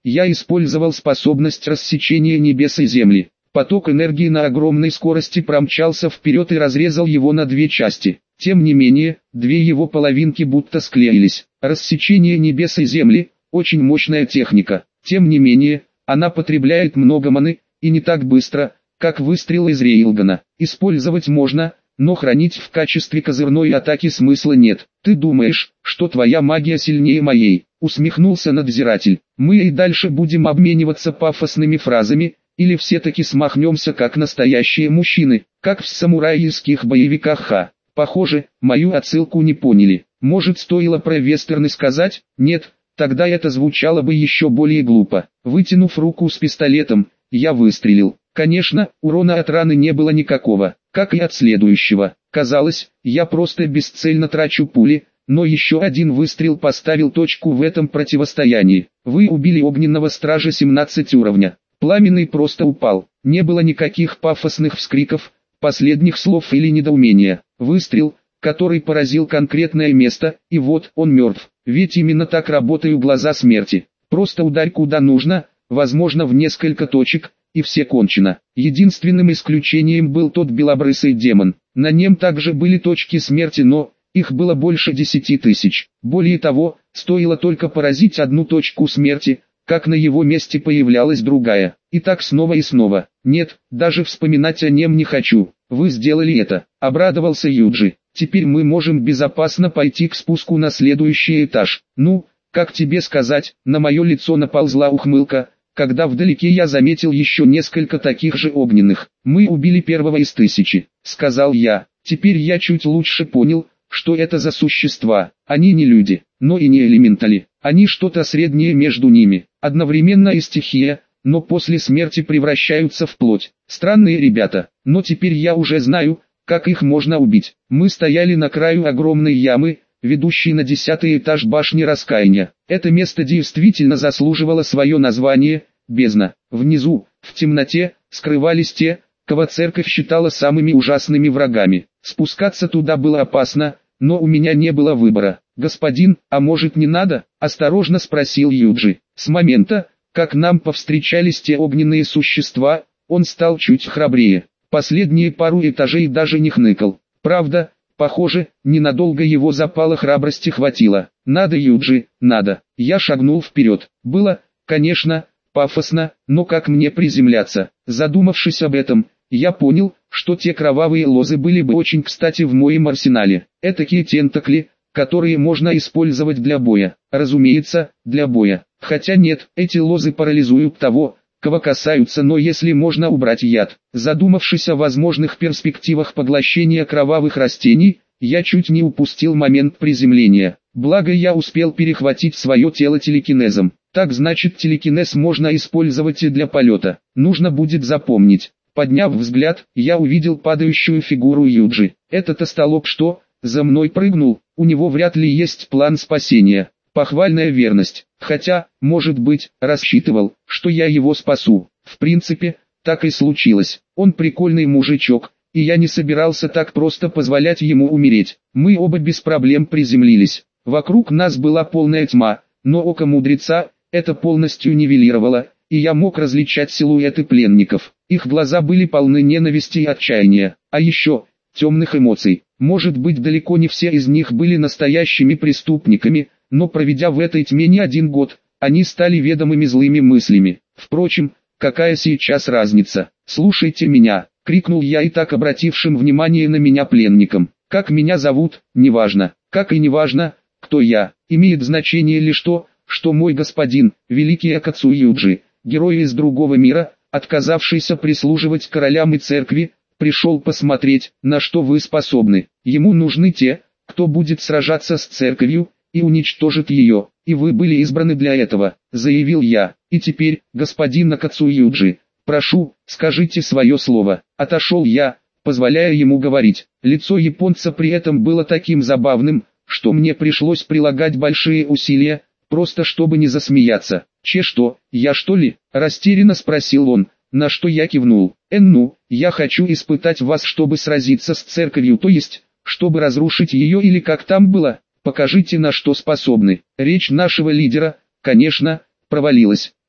я использовал способность рассечения небес и земли. Поток энергии на огромной скорости промчался вперед и разрезал его на две части. Тем не менее, две его половинки будто склеились. Рассечение небес и земли – очень мощная техника. Тем не менее, она потребляет много маны, и не так быстро, как выстрел из рейлгана. Использовать можно, но хранить в качестве козырной атаки смысла нет. Ты думаешь, что твоя магия сильнее моей? Усмехнулся надзиратель. Мы и дальше будем обмениваться пафосными фразами, или все-таки смахнемся как настоящие мужчины, как в самурайских боевиках ха. Похоже, мою отсылку не поняли. Может, стоило про вестерны сказать? Нет, тогда это звучало бы еще более глупо. Вытянув руку с пистолетом, я выстрелил. Конечно, урона от раны не было никакого, как и от следующего. Казалось, я просто бесцельно трачу пули, но еще один выстрел поставил точку в этом противостоянии. Вы убили огненного стража 17 уровня. Пламенный просто упал. Не было никаких пафосных вскриков, последних слов или недоумения. Выстрел, который поразил конкретное место, и вот он мертв. Ведь именно так работают глаза смерти. Просто ударь куда нужно, возможно в несколько точек, и все кончено. Единственным исключением был тот белобрысый демон. На нем также были точки смерти, но их было больше 10 тысяч. Более того, стоило только поразить одну точку смерти, как на его месте появлялась другая. И так снова и снова. Нет, даже вспоминать о нем не хочу. Вы сделали это, обрадовался Юджи. Теперь мы можем безопасно пойти к спуску на следующий этаж. Ну, как тебе сказать, на мое лицо наползла ухмылка, когда вдалеке я заметил еще несколько таких же огненных. Мы убили первого из 1000, сказал я. Теперь я чуть лучше понял, что это за существа. Они не люди, но и не элементали. Они что-то среднее между ними. Одновременно и стихия, но после смерти превращаются в плоть. Странные ребята, но теперь я уже знаю, как их можно убить. Мы стояли на краю огромной ямы, ведущей на 10-й этаж башни Раскаяния. Это место действительно заслуживало свое название – бездна. Внизу, в темноте, скрывались те, кого церковь считала самыми ужасными врагами. Спускаться туда было опасно, но у меня не было выбора. «Господин, а может не надо?» – осторожно спросил Юджи. С момента, как нам повстречались те огненные существа, он стал чуть храбрее. Последние пару этажей даже не хныкал. Правда, похоже, ненадолго его запала храбрости хватило. «Надо, Юджи, надо». Я шагнул вперед. Было, конечно, пафосно, но как мне приземляться? Задумавшись об этом, я понял, что те кровавые лозы были бы очень кстати в моем арсенале. Этакие тентакли, которые можно использовать для боя. Разумеется, для боя. Хотя нет, эти лозы парализуют того, кого касаются, но если можно убрать яд. Задумавшись о возможных перспективах поглощения кровавых растений, я чуть не упустил момент приземления. Благо я успел перехватить свое тело телекинезом. Так значит, телекинез можно использовать и для полета. Нужно будет запомнить. Подняв взгляд, я увидел падающую фигуру Юджи. Этот остолоп что, за мной прыгнул? У него вряд ли есть план спасения. Похвальная верность. Хотя, может быть, рассчитывал, что я его спасу. В принципе, так и случилось. Он прикольный мужичок, и я не собирался так просто позволять ему умереть. Мы оба без проблем приземлились. Вокруг нас была полная тьма, но око мудреца это полностью нивелировало, и я мог различать силуэты пленников. Их глаза были полны ненависти и отчаяния, а еще темных эмоций. Может быть, далеко не все из них были настоящими преступниками, но проведя в этой тьме не один год, они стали ведомыми злыми мыслями. Впрочем, какая сейчас разница? «Слушайте меня!» — крикнул я и так обратившим внимание на меня пленникам. «Как меня зовут, неважно. Как и неважно, кто я. Имеет значение лишь то, что мой господин, великий Акацу Юджи, герой из другого мира, отказавшийся прислуживать королям и церкви, пришел посмотреть, на что вы способны. Ему нужны те, кто будет сражаться с церковью и уничтожит ее, и вы были избраны для этого», — заявил я. «И теперь, господин Акацу Юджи, прошу, скажите свое слово». Отошел я, позволяя ему говорить. Лицо японца при этом было таким забавным, что мне пришлось прилагать большие усилия, просто чтобы не засмеяться. Что, я что ли?» — растерянно спросил он, на что я кивнул. «Ну, я хочу испытать вас, чтобы сразиться с церковью, то есть, чтобы разрушить ее или как там было. Покажите, на что способны». Речь нашего лидера, конечно, провалилась.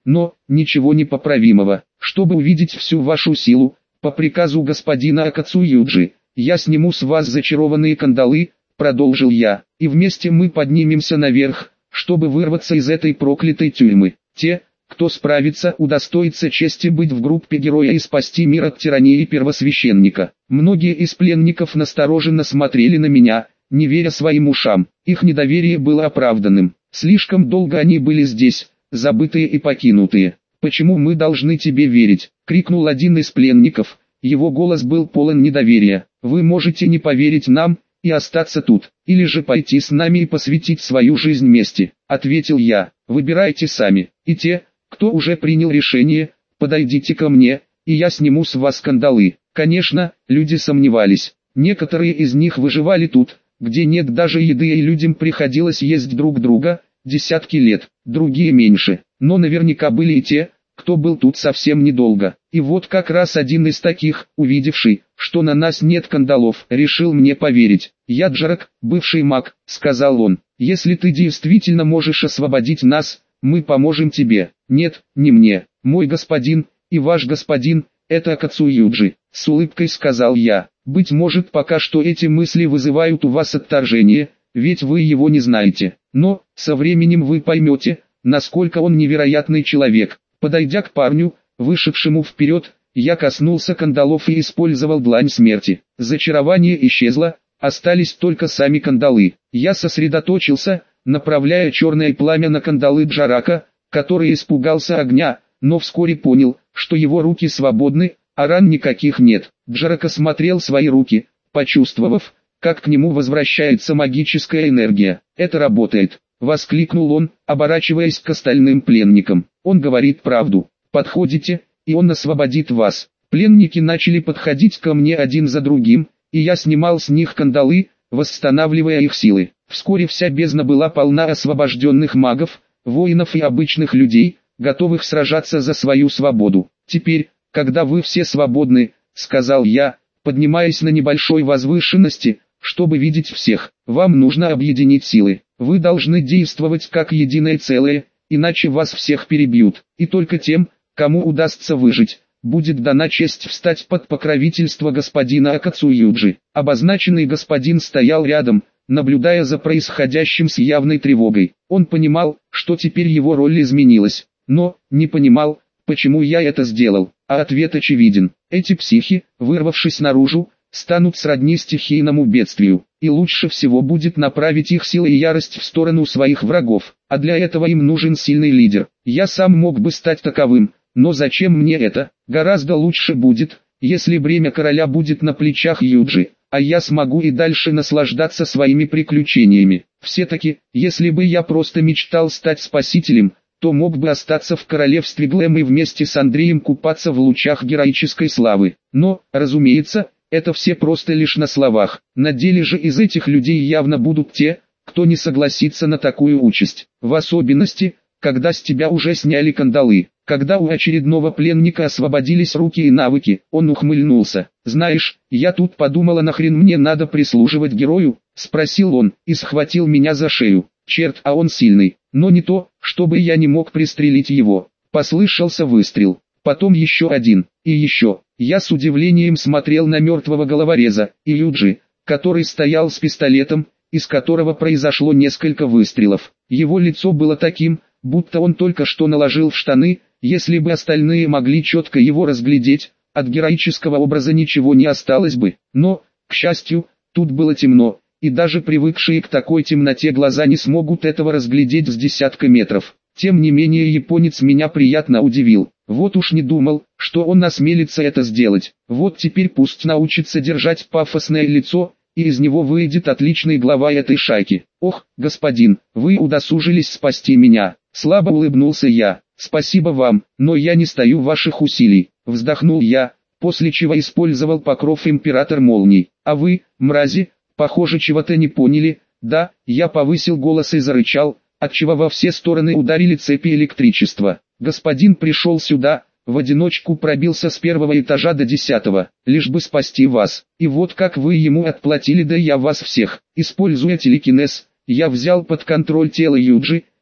но ничего непоправимого. Чтобы увидеть всю вашу силу, по приказу господина Акацуюджи, я сниму с вас зачарованные кандалы, продолжил я, и вместе мы поднимемся наверх, чтобы вырваться из этой проклятой тюрьмы. Те, кто справится, удостоится чести быть в группе героя и спасти мир от тирании первосвященника. Многие из пленников настороженно смотрели на меня, не веря своим ушам. Их недоверие было оправданным. Слишком долго они были здесь, забытые и покинутые. «Почему мы должны тебе верить?» — крикнул один из пленников. Его голос был полон недоверия. «Вы можете не поверить нам и остаться тут, или же пойти с нами и посвятить свою жизнь мести», — ответил я. «Выбирайте сами. И те, кто уже принял решение, подойдите ко мне, и я сниму с вас кандалы». Конечно, люди сомневались. Некоторые из них выживали тут, где нет даже еды, и людям приходилось есть друг друга десятки лет, другие меньше. Но наверняка были и те, кто был тут совсем недолго. И вот как раз один из таких, увидевший, что на нас нет кандалов, решил мне поверить. «Я Джарак, бывший маг», — сказал он. «Если ты действительно можешь освободить нас, мы поможем тебе». «Нет, не мне, мой господин, и ваш господин, это Акацуюджи», — с улыбкой сказал я. «Быть может, пока что эти мысли вызывают у вас отторжение, ведь вы его не знаете. Но, со временем вы поймете, насколько он невероятный человек». Подойдя к парню, вышедшему вперед, я коснулся кандалов и использовал длань смерти. Зачарование исчезло, остались только сами кандалы. Я сосредоточился, направляя черное пламя на кандалы Джарака, который испугался огня, но вскоре понял, что его руки свободны, а ран никаких нет. Джарак осмотрел свои руки, почувствовав, как к нему возвращается магическая энергия. «Это работает», — воскликнул он, оборачиваясь к остальным пленникам. «Он говорит правду. Подходите, и он освободит вас». Пленники начали подходить ко мне один за другим, и я снимал с них кандалы, восстанавливая их силы. Вскоре вся бездна была полна освобожденных магов, воинов и обычных людей, готовых сражаться за свою свободу. «Теперь, когда вы все свободны», — сказал я, поднимаясь на небольшой возвышенности, чтобы видеть всех, «вам нужно объединить силы. Вы должны действовать как единое целое, иначе вас всех перебьют, и только тем, кому удастся выжить, будет дана честь встать под покровительство господина Акацуюджи». Обозначенный господин стоял рядом, наблюдая за происходящим с явной тревогой. Он понимал, что теперь его роль изменилась, но не понимал, почему я это сделал, а ответ очевиден. Эти психи, вырвавшись наружу, станут сродни стихийному бедствию, и лучше всего будет направить их силы и ярость в сторону своих врагов, а для этого им нужен сильный лидер. Я сам мог бы стать таковым, но зачем мне это? Гораздо лучше будет, если бремя короля будет на плечах Юджи, а я смогу и дальше наслаждаться своими приключениями. Все-таки, если бы я просто мечтал стать спасителем, то мог бы остаться в королевстве Глэм и вместе с Андреем купаться в лучах героической славы. Но, разумеется, это все просто лишь на словах. На деле же из этих людей явно будут те, кто не согласится на такую участь. В особенности, когда с тебя уже сняли кандалы. Когда у очередного пленника освободились руки и навыки, он ухмыльнулся. «Знаешь, я тут подумала, нахрен мне надо прислуживать герою?» — спросил он, и схватил меня за шею. «Черт, а он сильный, но не то, чтобы я не мог пристрелить его». Послышался выстрел, потом еще один, и еще. Я с удивлением смотрел на мертвого головореза, и Юджи, который стоял с пистолетом, из которого произошло несколько выстрелов. Его лицо было таким, будто он только что наложил в штаны. Если бы остальные могли четко его разглядеть, от героического образа ничего не осталось бы. Но, к счастью, тут было темно, и даже привыкшие к такой темноте глаза не смогут этого разглядеть с десятка метров. Тем не менее японец меня приятно удивил. Вот уж не думал, что он осмелится это сделать. Вот теперь пусть научится держать пафосное лицо, и из него выйдет отличный глава этой шайки. «Ох, господин, вы удосужились спасти меня», — слабо улыбнулся я. «Спасибо вам, но я не стою ваших усилий», — вздохнул я, после чего использовал покров император молний. «А вы, мрази, похоже, чего-то не поняли». «Да», — я повысил голос и зарычал, отчего во все стороны ударили цепи электричества. «Господин пришел сюда, в одиночку пробился с 1-го этажа до 10-го, лишь бы спасти вас. И вот как вы ему отплатили, да я вас всех». Используя телекинез, я взял под контроль тело Юджи,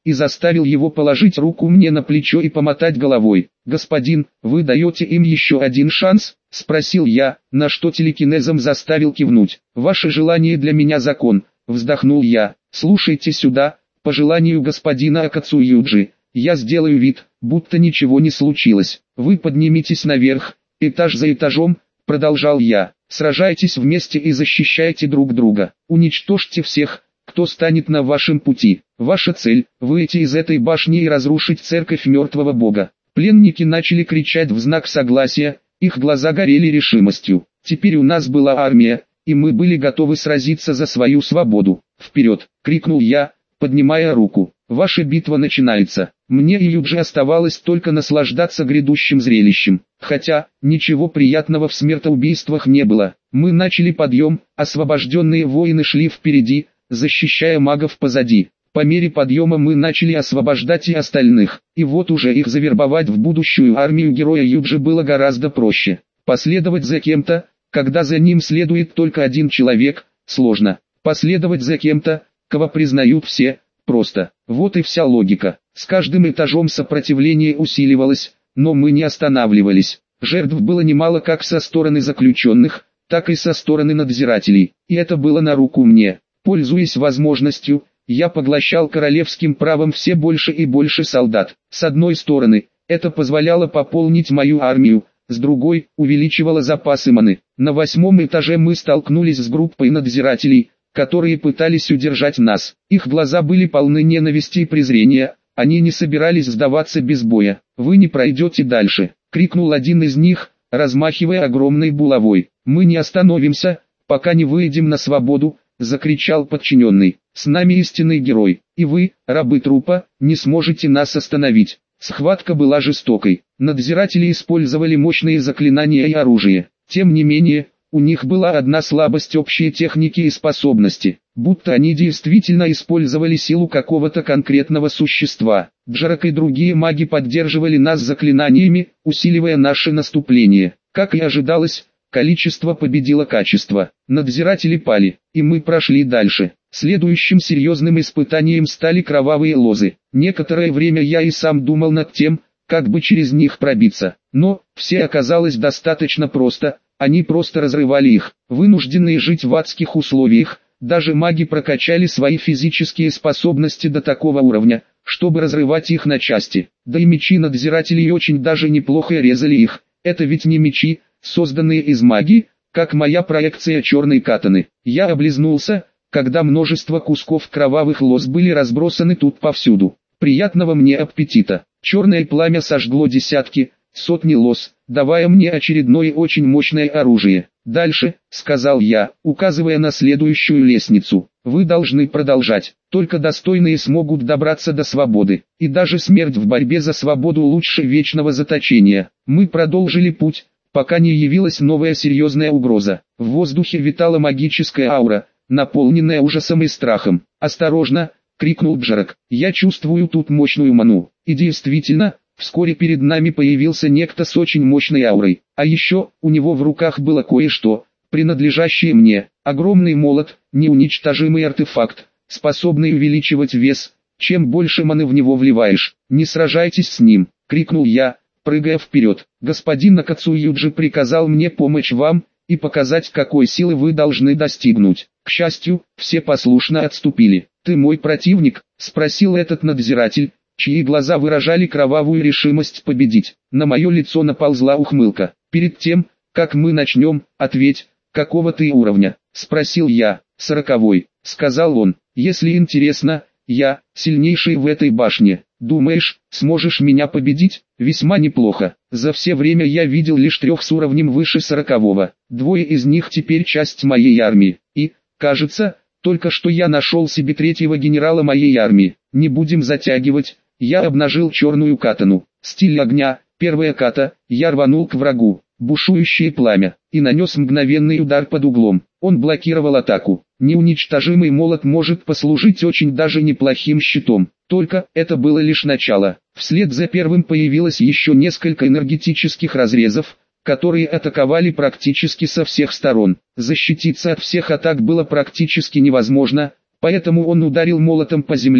и заставил его положить руку мне на плечо и помотать головой. «Господин, вы даете им еще один шанс?» – спросил я, на что телекинезом заставил кивнуть. «Ваше желание для меня закон», – вздохнул я. «Слушайте сюда, по желанию господина Акацуюджи, я сделаю вид, будто ничего не случилось. Вы подниметесь наверх, этаж за этажом», – продолжал я. «Сражайтесь вместе и защищайте друг друга. Уничтожьте всех, кто станет на вашем пути. Ваша цель – выйти из этой башни и разрушить церковь мертвого бога». Пленники начали кричать в знак согласия, их глаза горели решимостью. Теперь у нас была армия, и мы были готовы сразиться за свою свободу. «Вперед!» – крикнул я, поднимая руку. «Ваша битва начинается». Мне и Юджи оставалось только наслаждаться грядущим зрелищем. Хотя, ничего приятного в смертоубийствах не было. Мы начали подъем, освобожденные воины шли впереди, защищая магов позади. По мере подъема мы начали освобождать и остальных. И вот уже их завербовать в будущую армию героя Юджи было гораздо проще. Последовать за кем-то, когда за ним следует только один человек, сложно. Последовать за кем-то, кого признают все, просто. Вот и вся логика. С каждым этажом сопротивление усиливалось, но мы не останавливались. Жертв было немало как со стороны заключенных, так и со стороны надзирателей. И это было на руку мне. Пользуясь возможностью, я поглощал королевским правом все больше и больше солдат. С одной стороны, это позволяло пополнить мою армию, с другой, увеличивало запасы маны. На 8-м этаже мы столкнулись с группой надзирателей, которые пытались удержать нас. Их глаза были полны ненависти и презрения, они не собирались сдаваться без боя. «Вы не пройдете дальше», — крикнул один из них, размахивая огромной булавой. «Мы не остановимся, пока не выйдем на свободу», — закричал подчиненный. «С нами истинный герой, и вы, рабы трупа, не сможете нас остановить». Схватка была жестокой. Надзиратели использовали мощные заклинания и оружие. Тем не менее, у них была одна слабость: общие техники и способности, будто они действительно использовали силу какого-то конкретного существа. Джарак и другие маги поддерживали нас заклинаниями, усиливая наше наступление. Как и ожидалось, количество победило качество. Надзиратели пали, и мы прошли дальше. Следующим серьезным испытанием стали кровавые лозы. Некоторое время я и сам думал над тем, как бы через них пробиться. Но все оказалось достаточно просто. Они просто разрывали их. Вынужденные жить в адских условиях, даже маги прокачали свои физические способности до такого уровня, чтобы разрывать их на части. Да и мечи надзирателей очень даже неплохо резали их. Это ведь не мечи, созданные из магии, как моя проекция черной катаны. Я облизнулся, когда множество кусков кровавых лоз были разбросаны тут повсюду. Приятного мне аппетита. Черное пламя сожгло десятки, сотни лоз, давая мне очередное очень мощное оружие. «Дальше», — сказал я, указывая на следующую лестницу, — «вы должны продолжать. Только достойные смогут добраться до свободы. И даже смерть в борьбе за свободу лучше вечного заточения». Мы продолжили путь, пока не явилась новая серьезная угроза. В воздухе витала магическая аура, наполненная ужасом и страхом. «Осторожно!» — крикнул Джарак. «Я чувствую тут мощную ману». И действительно, вскоре перед нами появился некто с очень мощной аурой. А еще, у него в руках было кое-что, принадлежащее мне. Огромный молот, неуничтожимый артефакт, способный увеличивать вес, чем больше маны в него вливаешь. «Не сражайтесь с ним!» — крикнул я, прыгая вперед. «Господин Акацуюджи приказал мне помочь вам и показать, какой силы вы должны достигнуть». К счастью, все послушно отступили. «Ты мой противник?» — спросил этот надзиратель, чьи глаза выражали кровавую решимость победить. На мое лицо наползла ухмылка. «Перед тем, как мы начнем, ответь, какого ты уровня?» — спросил я. «40-й», — сказал он. «Если интересно, я сильнейший в этой башне. Думаешь, сможешь меня победить?» «Весьма неплохо. За все время я видел лишь 3 с уровнем выше 40-го. 2 из них теперь часть моей армии. И, кажется, только что я нашел себе 3-го генерала моей армии. Не будем затягивать». Я обнажил черную катану. Стиль огня, первая ката, я рванул к врагу, бушующее пламя, и нанес мгновенный удар под углом. Он блокировал атаку. Неуничтожимый молот может послужить очень даже неплохим щитом. Только это было лишь начало. Вслед за первым появилось еще несколько энергетических разрезов, которые атаковали практически со всех сторон. Защититься от всех атак было практически невозможно, поэтому он ударил молотом по земле,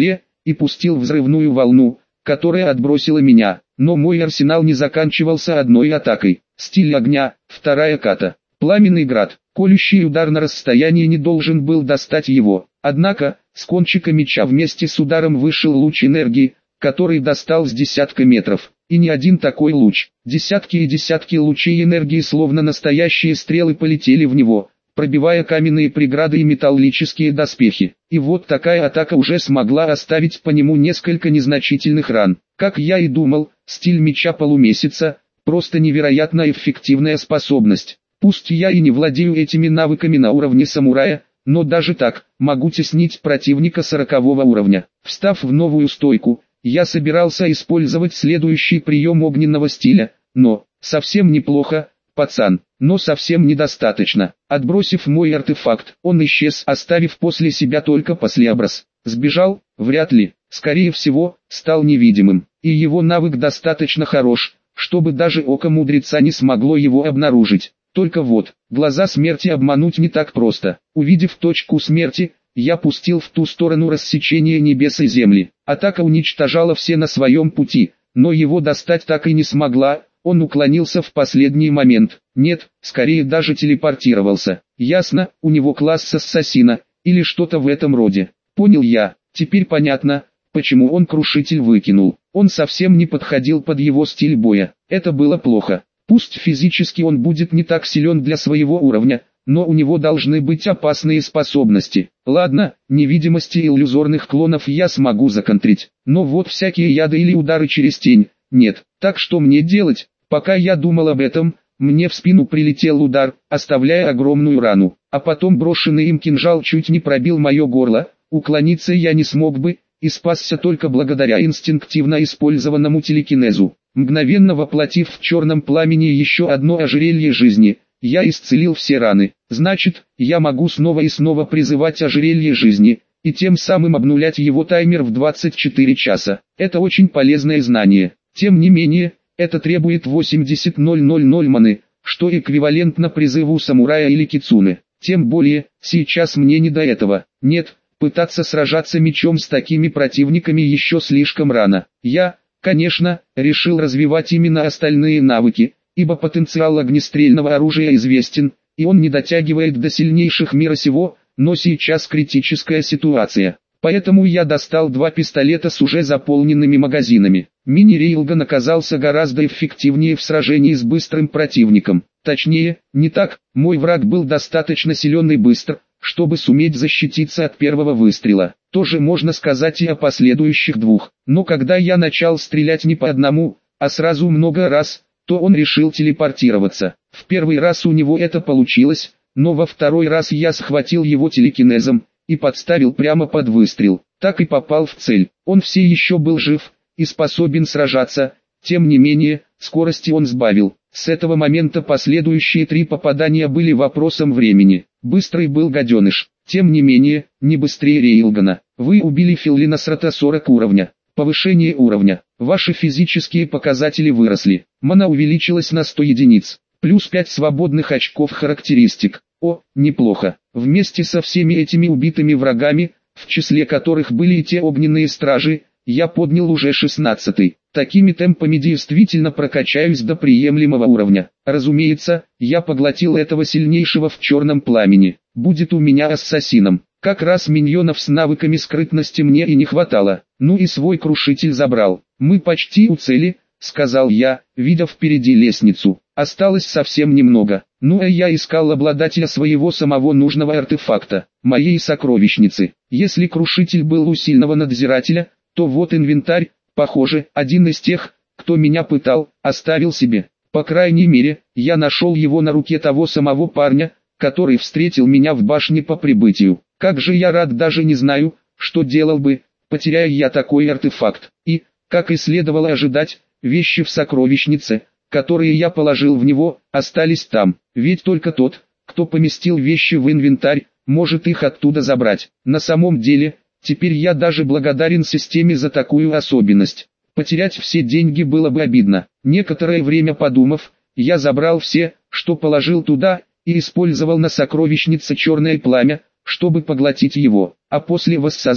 и пустил взрывную волну, которая отбросила меня. Но мой арсенал не заканчивался одной атакой. Стиль огня, вторая ката. Пламенный град. Колющий удар на расстоянии не должен был достать его. Однако, с кончика меча вместе с ударом вышел луч энергии, который достал с десятка метров. И не один такой луч. Десятки и десятки лучей энергии, словно настоящие стрелы, полетели в него, пробивая каменные преграды и металлические доспехи. И вот такая атака уже смогла оставить по нему несколько незначительных ран. Как я и думал, стиль меча полумесяца – просто невероятно эффективная способность. Пусть я и не владею этими навыками на уровне самурая, но даже так, могу теснить противника 40-го уровня. Встав в новую стойку, я собирался использовать следующий прием огненного стиля, но, совсем неплохо, пацан, но совсем недостаточно. Отбросив мой артефакт, он исчез, оставив после себя только послеобраз. Сбежал? Вряд ли, скорее всего, стал невидимым, и его навык достаточно хорош, чтобы даже око мудреца не смогло его обнаружить. Только вот, глаза смерти обмануть не так просто. Увидев точку смерти, я пустил в ту сторону рассечения небес и земли. Атака уничтожала все на своем пути, но его достать так и не смогла. Он уклонился в последний момент. Нет, скорее даже телепортировался. Ясно, у него класс ассасина, или что-то в этом роде. Понял я, теперь понятно, почему он крушитель выкинул. Он совсем не подходил под его стиль боя. Это было плохо. Пусть физически он будет не так силен для своего уровня, но у него должны быть опасные способности. Ладно, невидимости и иллюзорных клонов я смогу законтрить, но вот всякие яды или удары через тень, нет. Так что мне делать? Пока я думал об этом, мне в спину прилетел удар, оставляя огромную рану, а потом брошенный им кинжал чуть не пробил мое горло. Уклониться я не смог бы, и спасся только благодаря инстинктивно использованному телекинезу. Мгновенно воплотив в черном пламени еще одно ожерелье жизни, я исцелил все раны. Значит, я могу снова и снова призывать ожерелье жизни, и тем самым обнулять его таймер в 24 часа. Это очень полезное знание. Тем не менее, это требует 80 000 маны, что эквивалентно призыву самурая или кицуне. Тем более, сейчас мне не до этого. Нет, пытаться сражаться мечом с такими противниками еще слишком рано. Я, конечно, решил развивать именно остальные навыки, ибо потенциал огнестрельного оружия известен, и он не дотягивает до сильнейших мира сего, но сейчас критическая ситуация. Поэтому я достал 2 пистолета с уже заполненными магазинами. Мини-рейлган оказался гораздо эффективнее в сражении с быстрым противником. Точнее, не так, мой враг был достаточно силен и быстр, чтобы суметь защититься от первого выстрела. Тоже можно сказать и о последующих 2. Но когда я начал стрелять не по одному, а сразу много раз, то он решил телепортироваться. В первый раз у него это получилось, но во второй раз я схватил его телекинезом и подставил прямо под выстрел. Так и попал в цель. Он все еще был жив и способен сражаться, тем не менее, скорости он сбавил. С этого момента последующие 3 попадания были вопросом времени. Быстрый был гаденыш. Тем не менее, не быстрее рейлгана. Вы убили Филлиносрата 40 уровня. Повышение уровня. Ваши физические показатели выросли. Мана увеличилась на 100 единиц. Плюс 5 свободных очков характеристик. О, неплохо. Вместе со всеми этими убитыми врагами, в числе которых были и те огненные стражи, я поднял уже 16-й. Такими темпами действительно прокачаюсь до приемлемого уровня. Разумеется, я поглотил этого сильнейшего в черном пламени. Будет у меня ассасином. Как раз миньонов с навыками скрытности мне и не хватало. Ну и свой крушитель забрал. Мы почти у цели, сказал я, видя впереди лестницу. Осталось совсем немного. Ну а я искал обладателя своего самого нужного артефакта, моей сокровищницы. Если крушитель был у сильного надзирателя, то вот инвентарь, похоже, один из тех, кто меня пытал, оставил себе. По крайней мере, я нашел его на руке того самого парня, который встретил меня в башне по прибытию. Как же я рад, даже не знаю, что делал бы, потеряя я такой артефакт. И, как и следовало ожидать, вещи в сокровищнице, которые я положил в него, остались там. Ведь только тот, кто поместил вещи в инвентарь, может их оттуда забрать. На самом деле, теперь я даже благодарен системе за такую особенность. Потерять все деньги было бы обидно. Некоторое время подумав, я забрал все, что положил туда, и использовал на сокровищнице черное пламя, чтобы поглотить его, а после воссоздал.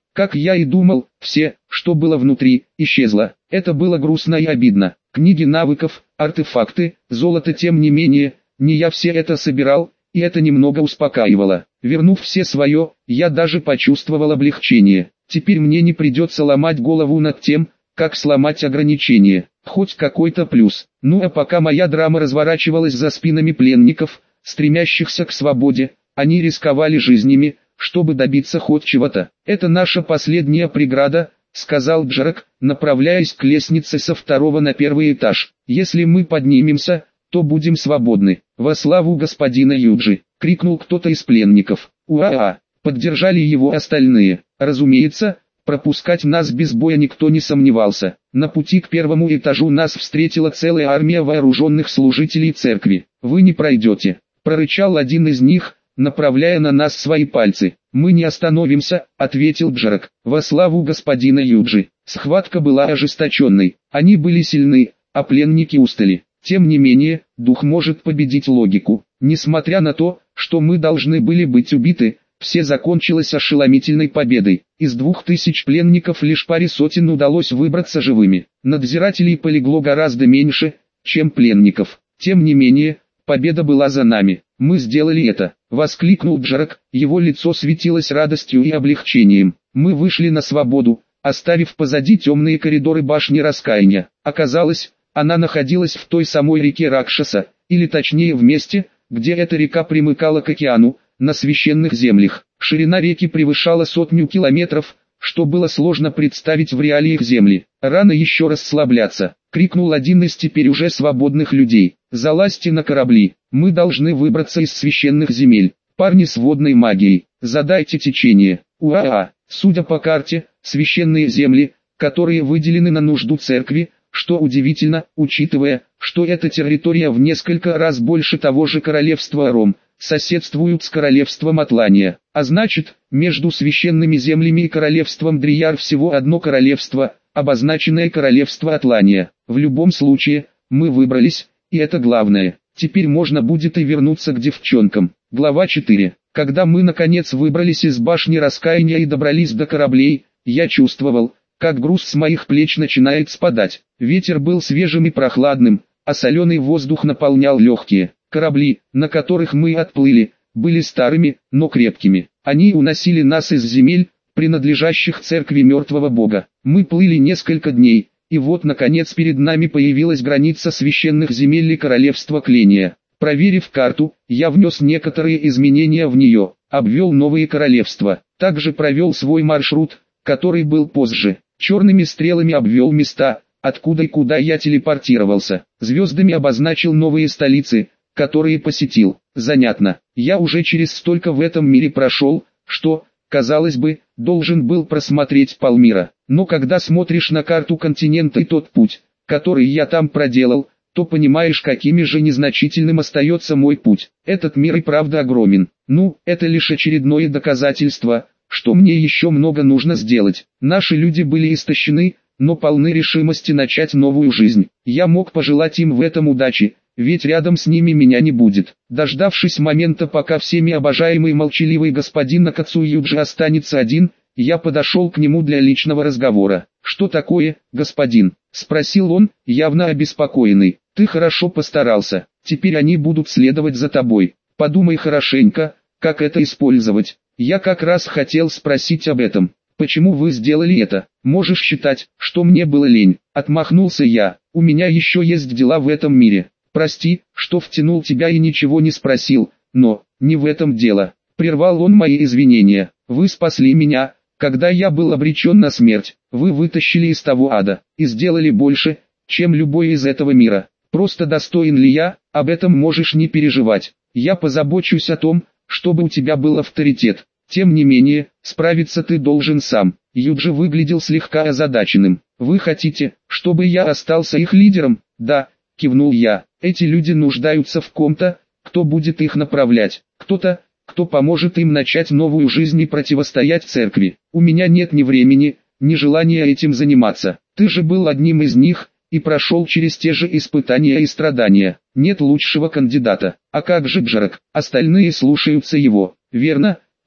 Как я и думал, все, что было внутри, исчезло. Это было грустно и обидно. Книги навыков, артефакты, золото, тем не менее, не я все это собирал, и это немного успокаивало. Вернув все свое, я даже почувствовал облегчение. Теперь мне не придется ломать голову над тем, как сломать ограничения. Хоть какой-то плюс. Ну а пока моя драма разворачивалась за спинами пленников, стремящихся к свободе, они рисковали жизнями, чтобы добиться хоть чего-то. «Это наша последняя преграда», — сказал Джерак, направляясь к лестнице со второго на первый этаж. «Если мы поднимемся, то будем свободны. Во славу господина Юджи!» — крикнул кто-то из пленников. «Уа-а!» — поддержали его остальные. Разумеется, пропускать нас без боя никто не сомневался. На пути к первому этажу нас встретила целая армия вооруженных служителей церкви. «Вы не пройдете!» — прорычал один из них, направляя на нас свои пальцы. «Мы не остановимся», — ответил Джерак. «Во славу господина Юджи». Схватка была ожесточенной. Они были сильны, а пленники устали. Тем не менее, дух может победить логику. Несмотря на то, что мы должны были быть убиты, все закончилось ошеломительной победой. Из 2000 пленников лишь паре сотен удалось выбраться живыми. Надзирателей полегло гораздо меньше, чем пленников. Тем не менее, победа была за нами. «Мы сделали это!» — воскликнул Джерак, его лицо светилось радостью и облегчением. «Мы вышли на свободу, оставив позади темные коридоры башни раскаяния. Оказалось, она находилась в той самой реке Ракшаса, или точнее в месте, где эта река примыкала к океану, на священных землях. Ширина реки превышала 100 километров, что было сложно представить в реалиях земли. «Рано еще расслабляться!» — крикнул один из теперь уже свободных людей. «Залазьте на корабли, мы должны выбраться из священных земель. Парни с водной магией, задайте течение». Уа-а! Судя по карте, священные земли, которые выделены на нужду церкви, что удивительно, учитывая, что эта территория в несколько раз больше того же королевства Ром, соседствуют с королевством Атлания. А значит, между священными землями и королевством Дрияр всего одно королевство, обозначенное королевство Атлания. В любом случае, мы выбрались, и это главное. Теперь можно будет и вернуться к девчонкам. Глава 4. Когда мы наконец выбрались из башни раскаяния и добрались до кораблей, я чувствовал, как груз с моих плеч начинает спадать. Ветер был свежим и прохладным, а соленый воздух наполнял легкие. Корабли, на которых мы отплыли, были старыми, но крепкими. Они уносили нас из земель, принадлежащих церкви мертвого бога. Мы плыли несколько дней, и вот наконец перед нами появилась граница священных земель и королевства Кления. Проверив карту, я внес некоторые изменения в нее, обвел новые королевства. Также провел свой маршрут, который был позже. Черными стрелами обвел места, откуда и куда я телепортировался. Звездами обозначил новые столицы, которые посетил. Занятно. Я уже через столько в этом мире прошел, что, казалось бы, должен был просмотреть полмира. Но когда смотришь на карту континента и тот путь, который я там проделал, то понимаешь, какими же незначительным остается мой путь. Этот мир и правда огромен. Ну, это лишь очередное доказательство, что мне еще много нужно сделать. Наши люди были истощены, но полны решимости начать новую жизнь. Я мог пожелать им в этом удачи, ведь рядом с ними меня не будет. Дождавшись момента, пока всеми обожаемый молчаливый господин Накацу Юджи останется один, я подошел к нему для личного разговора. «Что такое, господин?» — спросил он, явно обеспокоенный. «Ты хорошо постарался, теперь они будут следовать за тобой. Подумай хорошенько, как это использовать. Я как раз хотел спросить об этом. Почему вы сделали это? Можешь считать, что мне было лень». Отмахнулся я. «У меня еще есть дела в этом мире. Прости, что втянул тебя и ничего не спросил, но не в этом дело». Прервал он мои извинения. «Вы спасли меня, когда я был обречен на смерть. Вы вытащили из того ада и сделали больше, чем любой из этого мира. Просто достоин ли я, об этом можешь не переживать. Я позабочусь о том, чтобы у тебя был авторитет. Тем не менее, справиться ты должен сам». Юджи выглядел слегка озадаченным. «Вы хотите, чтобы я остался их лидером?» «Да», кивнул я. «Эти люди нуждаются в ком-то, кто будет их направлять. Кто-то, кто поможет им начать новую жизнь и противостоять церкви. У меня нет ни времени, ни желания этим заниматься. Ты же был одним из них, и прошел через те же испытания и страдания. Нет лучшего кандидата. А как же Джерак? Остальные слушаются его. Верно,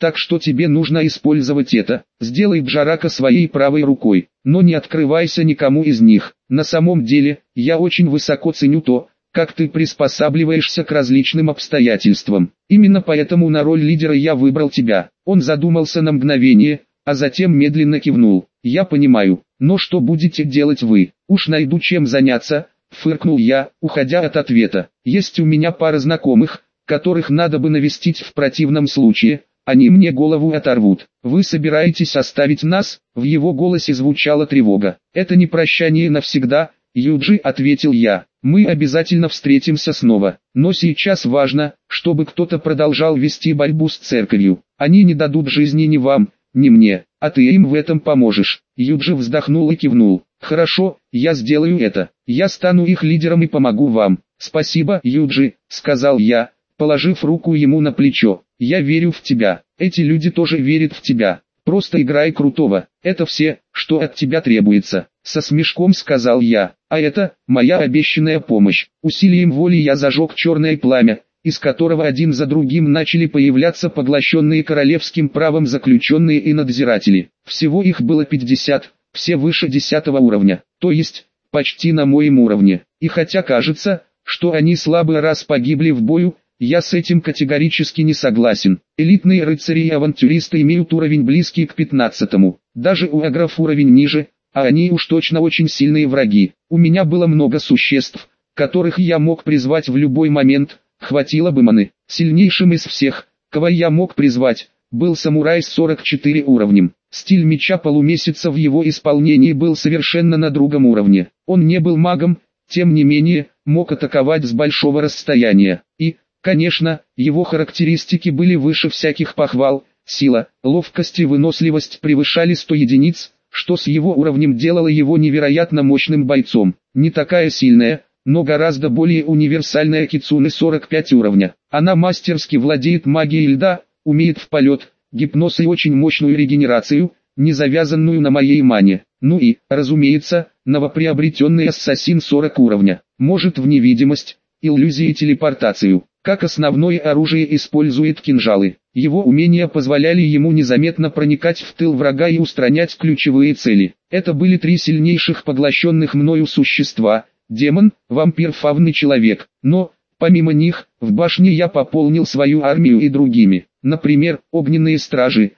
Так что тебе нужно использовать это. Сделай Джарака своей правой рукой, но не открывайся никому из них. На самом деле, я очень высоко ценю то, как ты приспосабливаешься к различным обстоятельствам. Именно поэтому на роль лидера я выбрал тебя. Он задумался на мгновение, а затем медленно кивнул. Я понимаю, но что будете делать вы? Уж найду чем заняться, фыркнул я, уходя от ответа. Есть у меня пара знакомых, которых надо бы навестить в противном случае. Они мне голову оторвут. Вы собираетесь оставить нас? В его голосе звучала тревога. Это не прощание навсегда, Юджи, ответил я. Мы обязательно встретимся снова. Но сейчас важно, чтобы кто-то продолжал вести борьбу с церковью. Они не дадут жизни ни вам, ни мне, а ты им в этом поможешь. Юджи вздохнул и кивнул. Хорошо, я сделаю это. Я стану их лидером и помогу вам. Спасибо, Юджи, сказал я, положив руку ему на плечо. Я верю в тебя. Эти люди тоже верят в тебя. Просто играй крутого. Это все, что от тебя требуется. Со смешком сказал я. А это, моя обещанная помощь. Усилием воли я зажег черное пламя, из которого один за другим начали появляться поглощенные королевским правом заключенные и надзиратели. Всего их было 50, все выше 10 уровня, то есть, почти на моем уровне. И хотя кажется, что они слабый раз погибли в бою, я с этим категорически не согласен. Элитные рыцари и авантюристы имеют уровень близкий к 15-му, даже у агров уровень ниже, а они уж точно очень сильные враги. У меня было много существ, которых я мог призвать в любой момент, хватило бы маны. Сильнейшим из всех, кого я мог призвать, был самурай с 44 уровнем. Стиль меча полумесяца в его исполнении был совершенно на другом уровне. Он не был магом, тем не менее, мог атаковать с большого расстояния. И, конечно, его характеристики были выше всяких похвал. Сила, ловкость и выносливость превышали 100 единиц, что с его уровнем делало его невероятно мощным бойцом. Не такая сильная, но гораздо более универсальная Кицуне 45 уровня. Она мастерски владеет магией льда, умеет в полет, гипноз и очень мощную регенерацию, не завязанную на моей мане. Ну и, разумеется, новоприобретенный ассасин 40 уровня. Может в невидимость, иллюзии и телепортацию. Как основное оружие использует кинжалы. Его умения позволяли ему незаметно проникать в тыл врага и устранять ключевые цели. Это были три сильнейших поглощенных мною существа: демон, вампир, фавн и человек. Но, помимо них, в башне я пополнил свою армию и другими. Например, огненные стражи,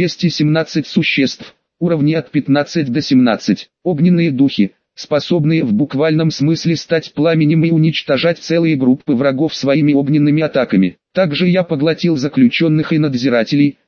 217 существ, уровни от 15 до 17. Огненные духи, способные в буквальном смысле стать пламенем и уничтожать целые группы врагов своими огненными атаками. Также я поглотил заключенных и надзирателей,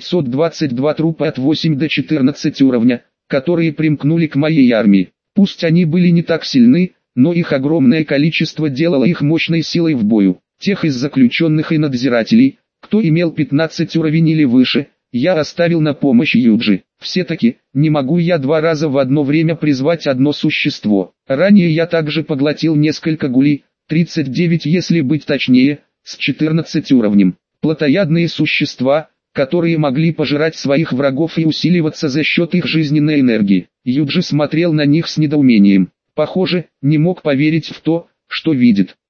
922 трупа от 8 до 14 уровня, которые примкнули к моей армии. Пусть они были не так сильны, но их огромное количество делало их мощной силой в бою. Тех из заключенных и надзирателей, кто имел 15 уровень или выше, я оставил на помощь Юджи. Все-таки, не могу я два раза в одно время призвать одно существо. Ранее я также поглотил несколько гулей, 39 если быть точнее, с 14 уровнем. Плотоядные существа, которые могли пожирать своих врагов и усиливаться за счет их жизненной энергии. Юджи смотрел на них с недоумением. Похоже, не мог поверить в то, что видит.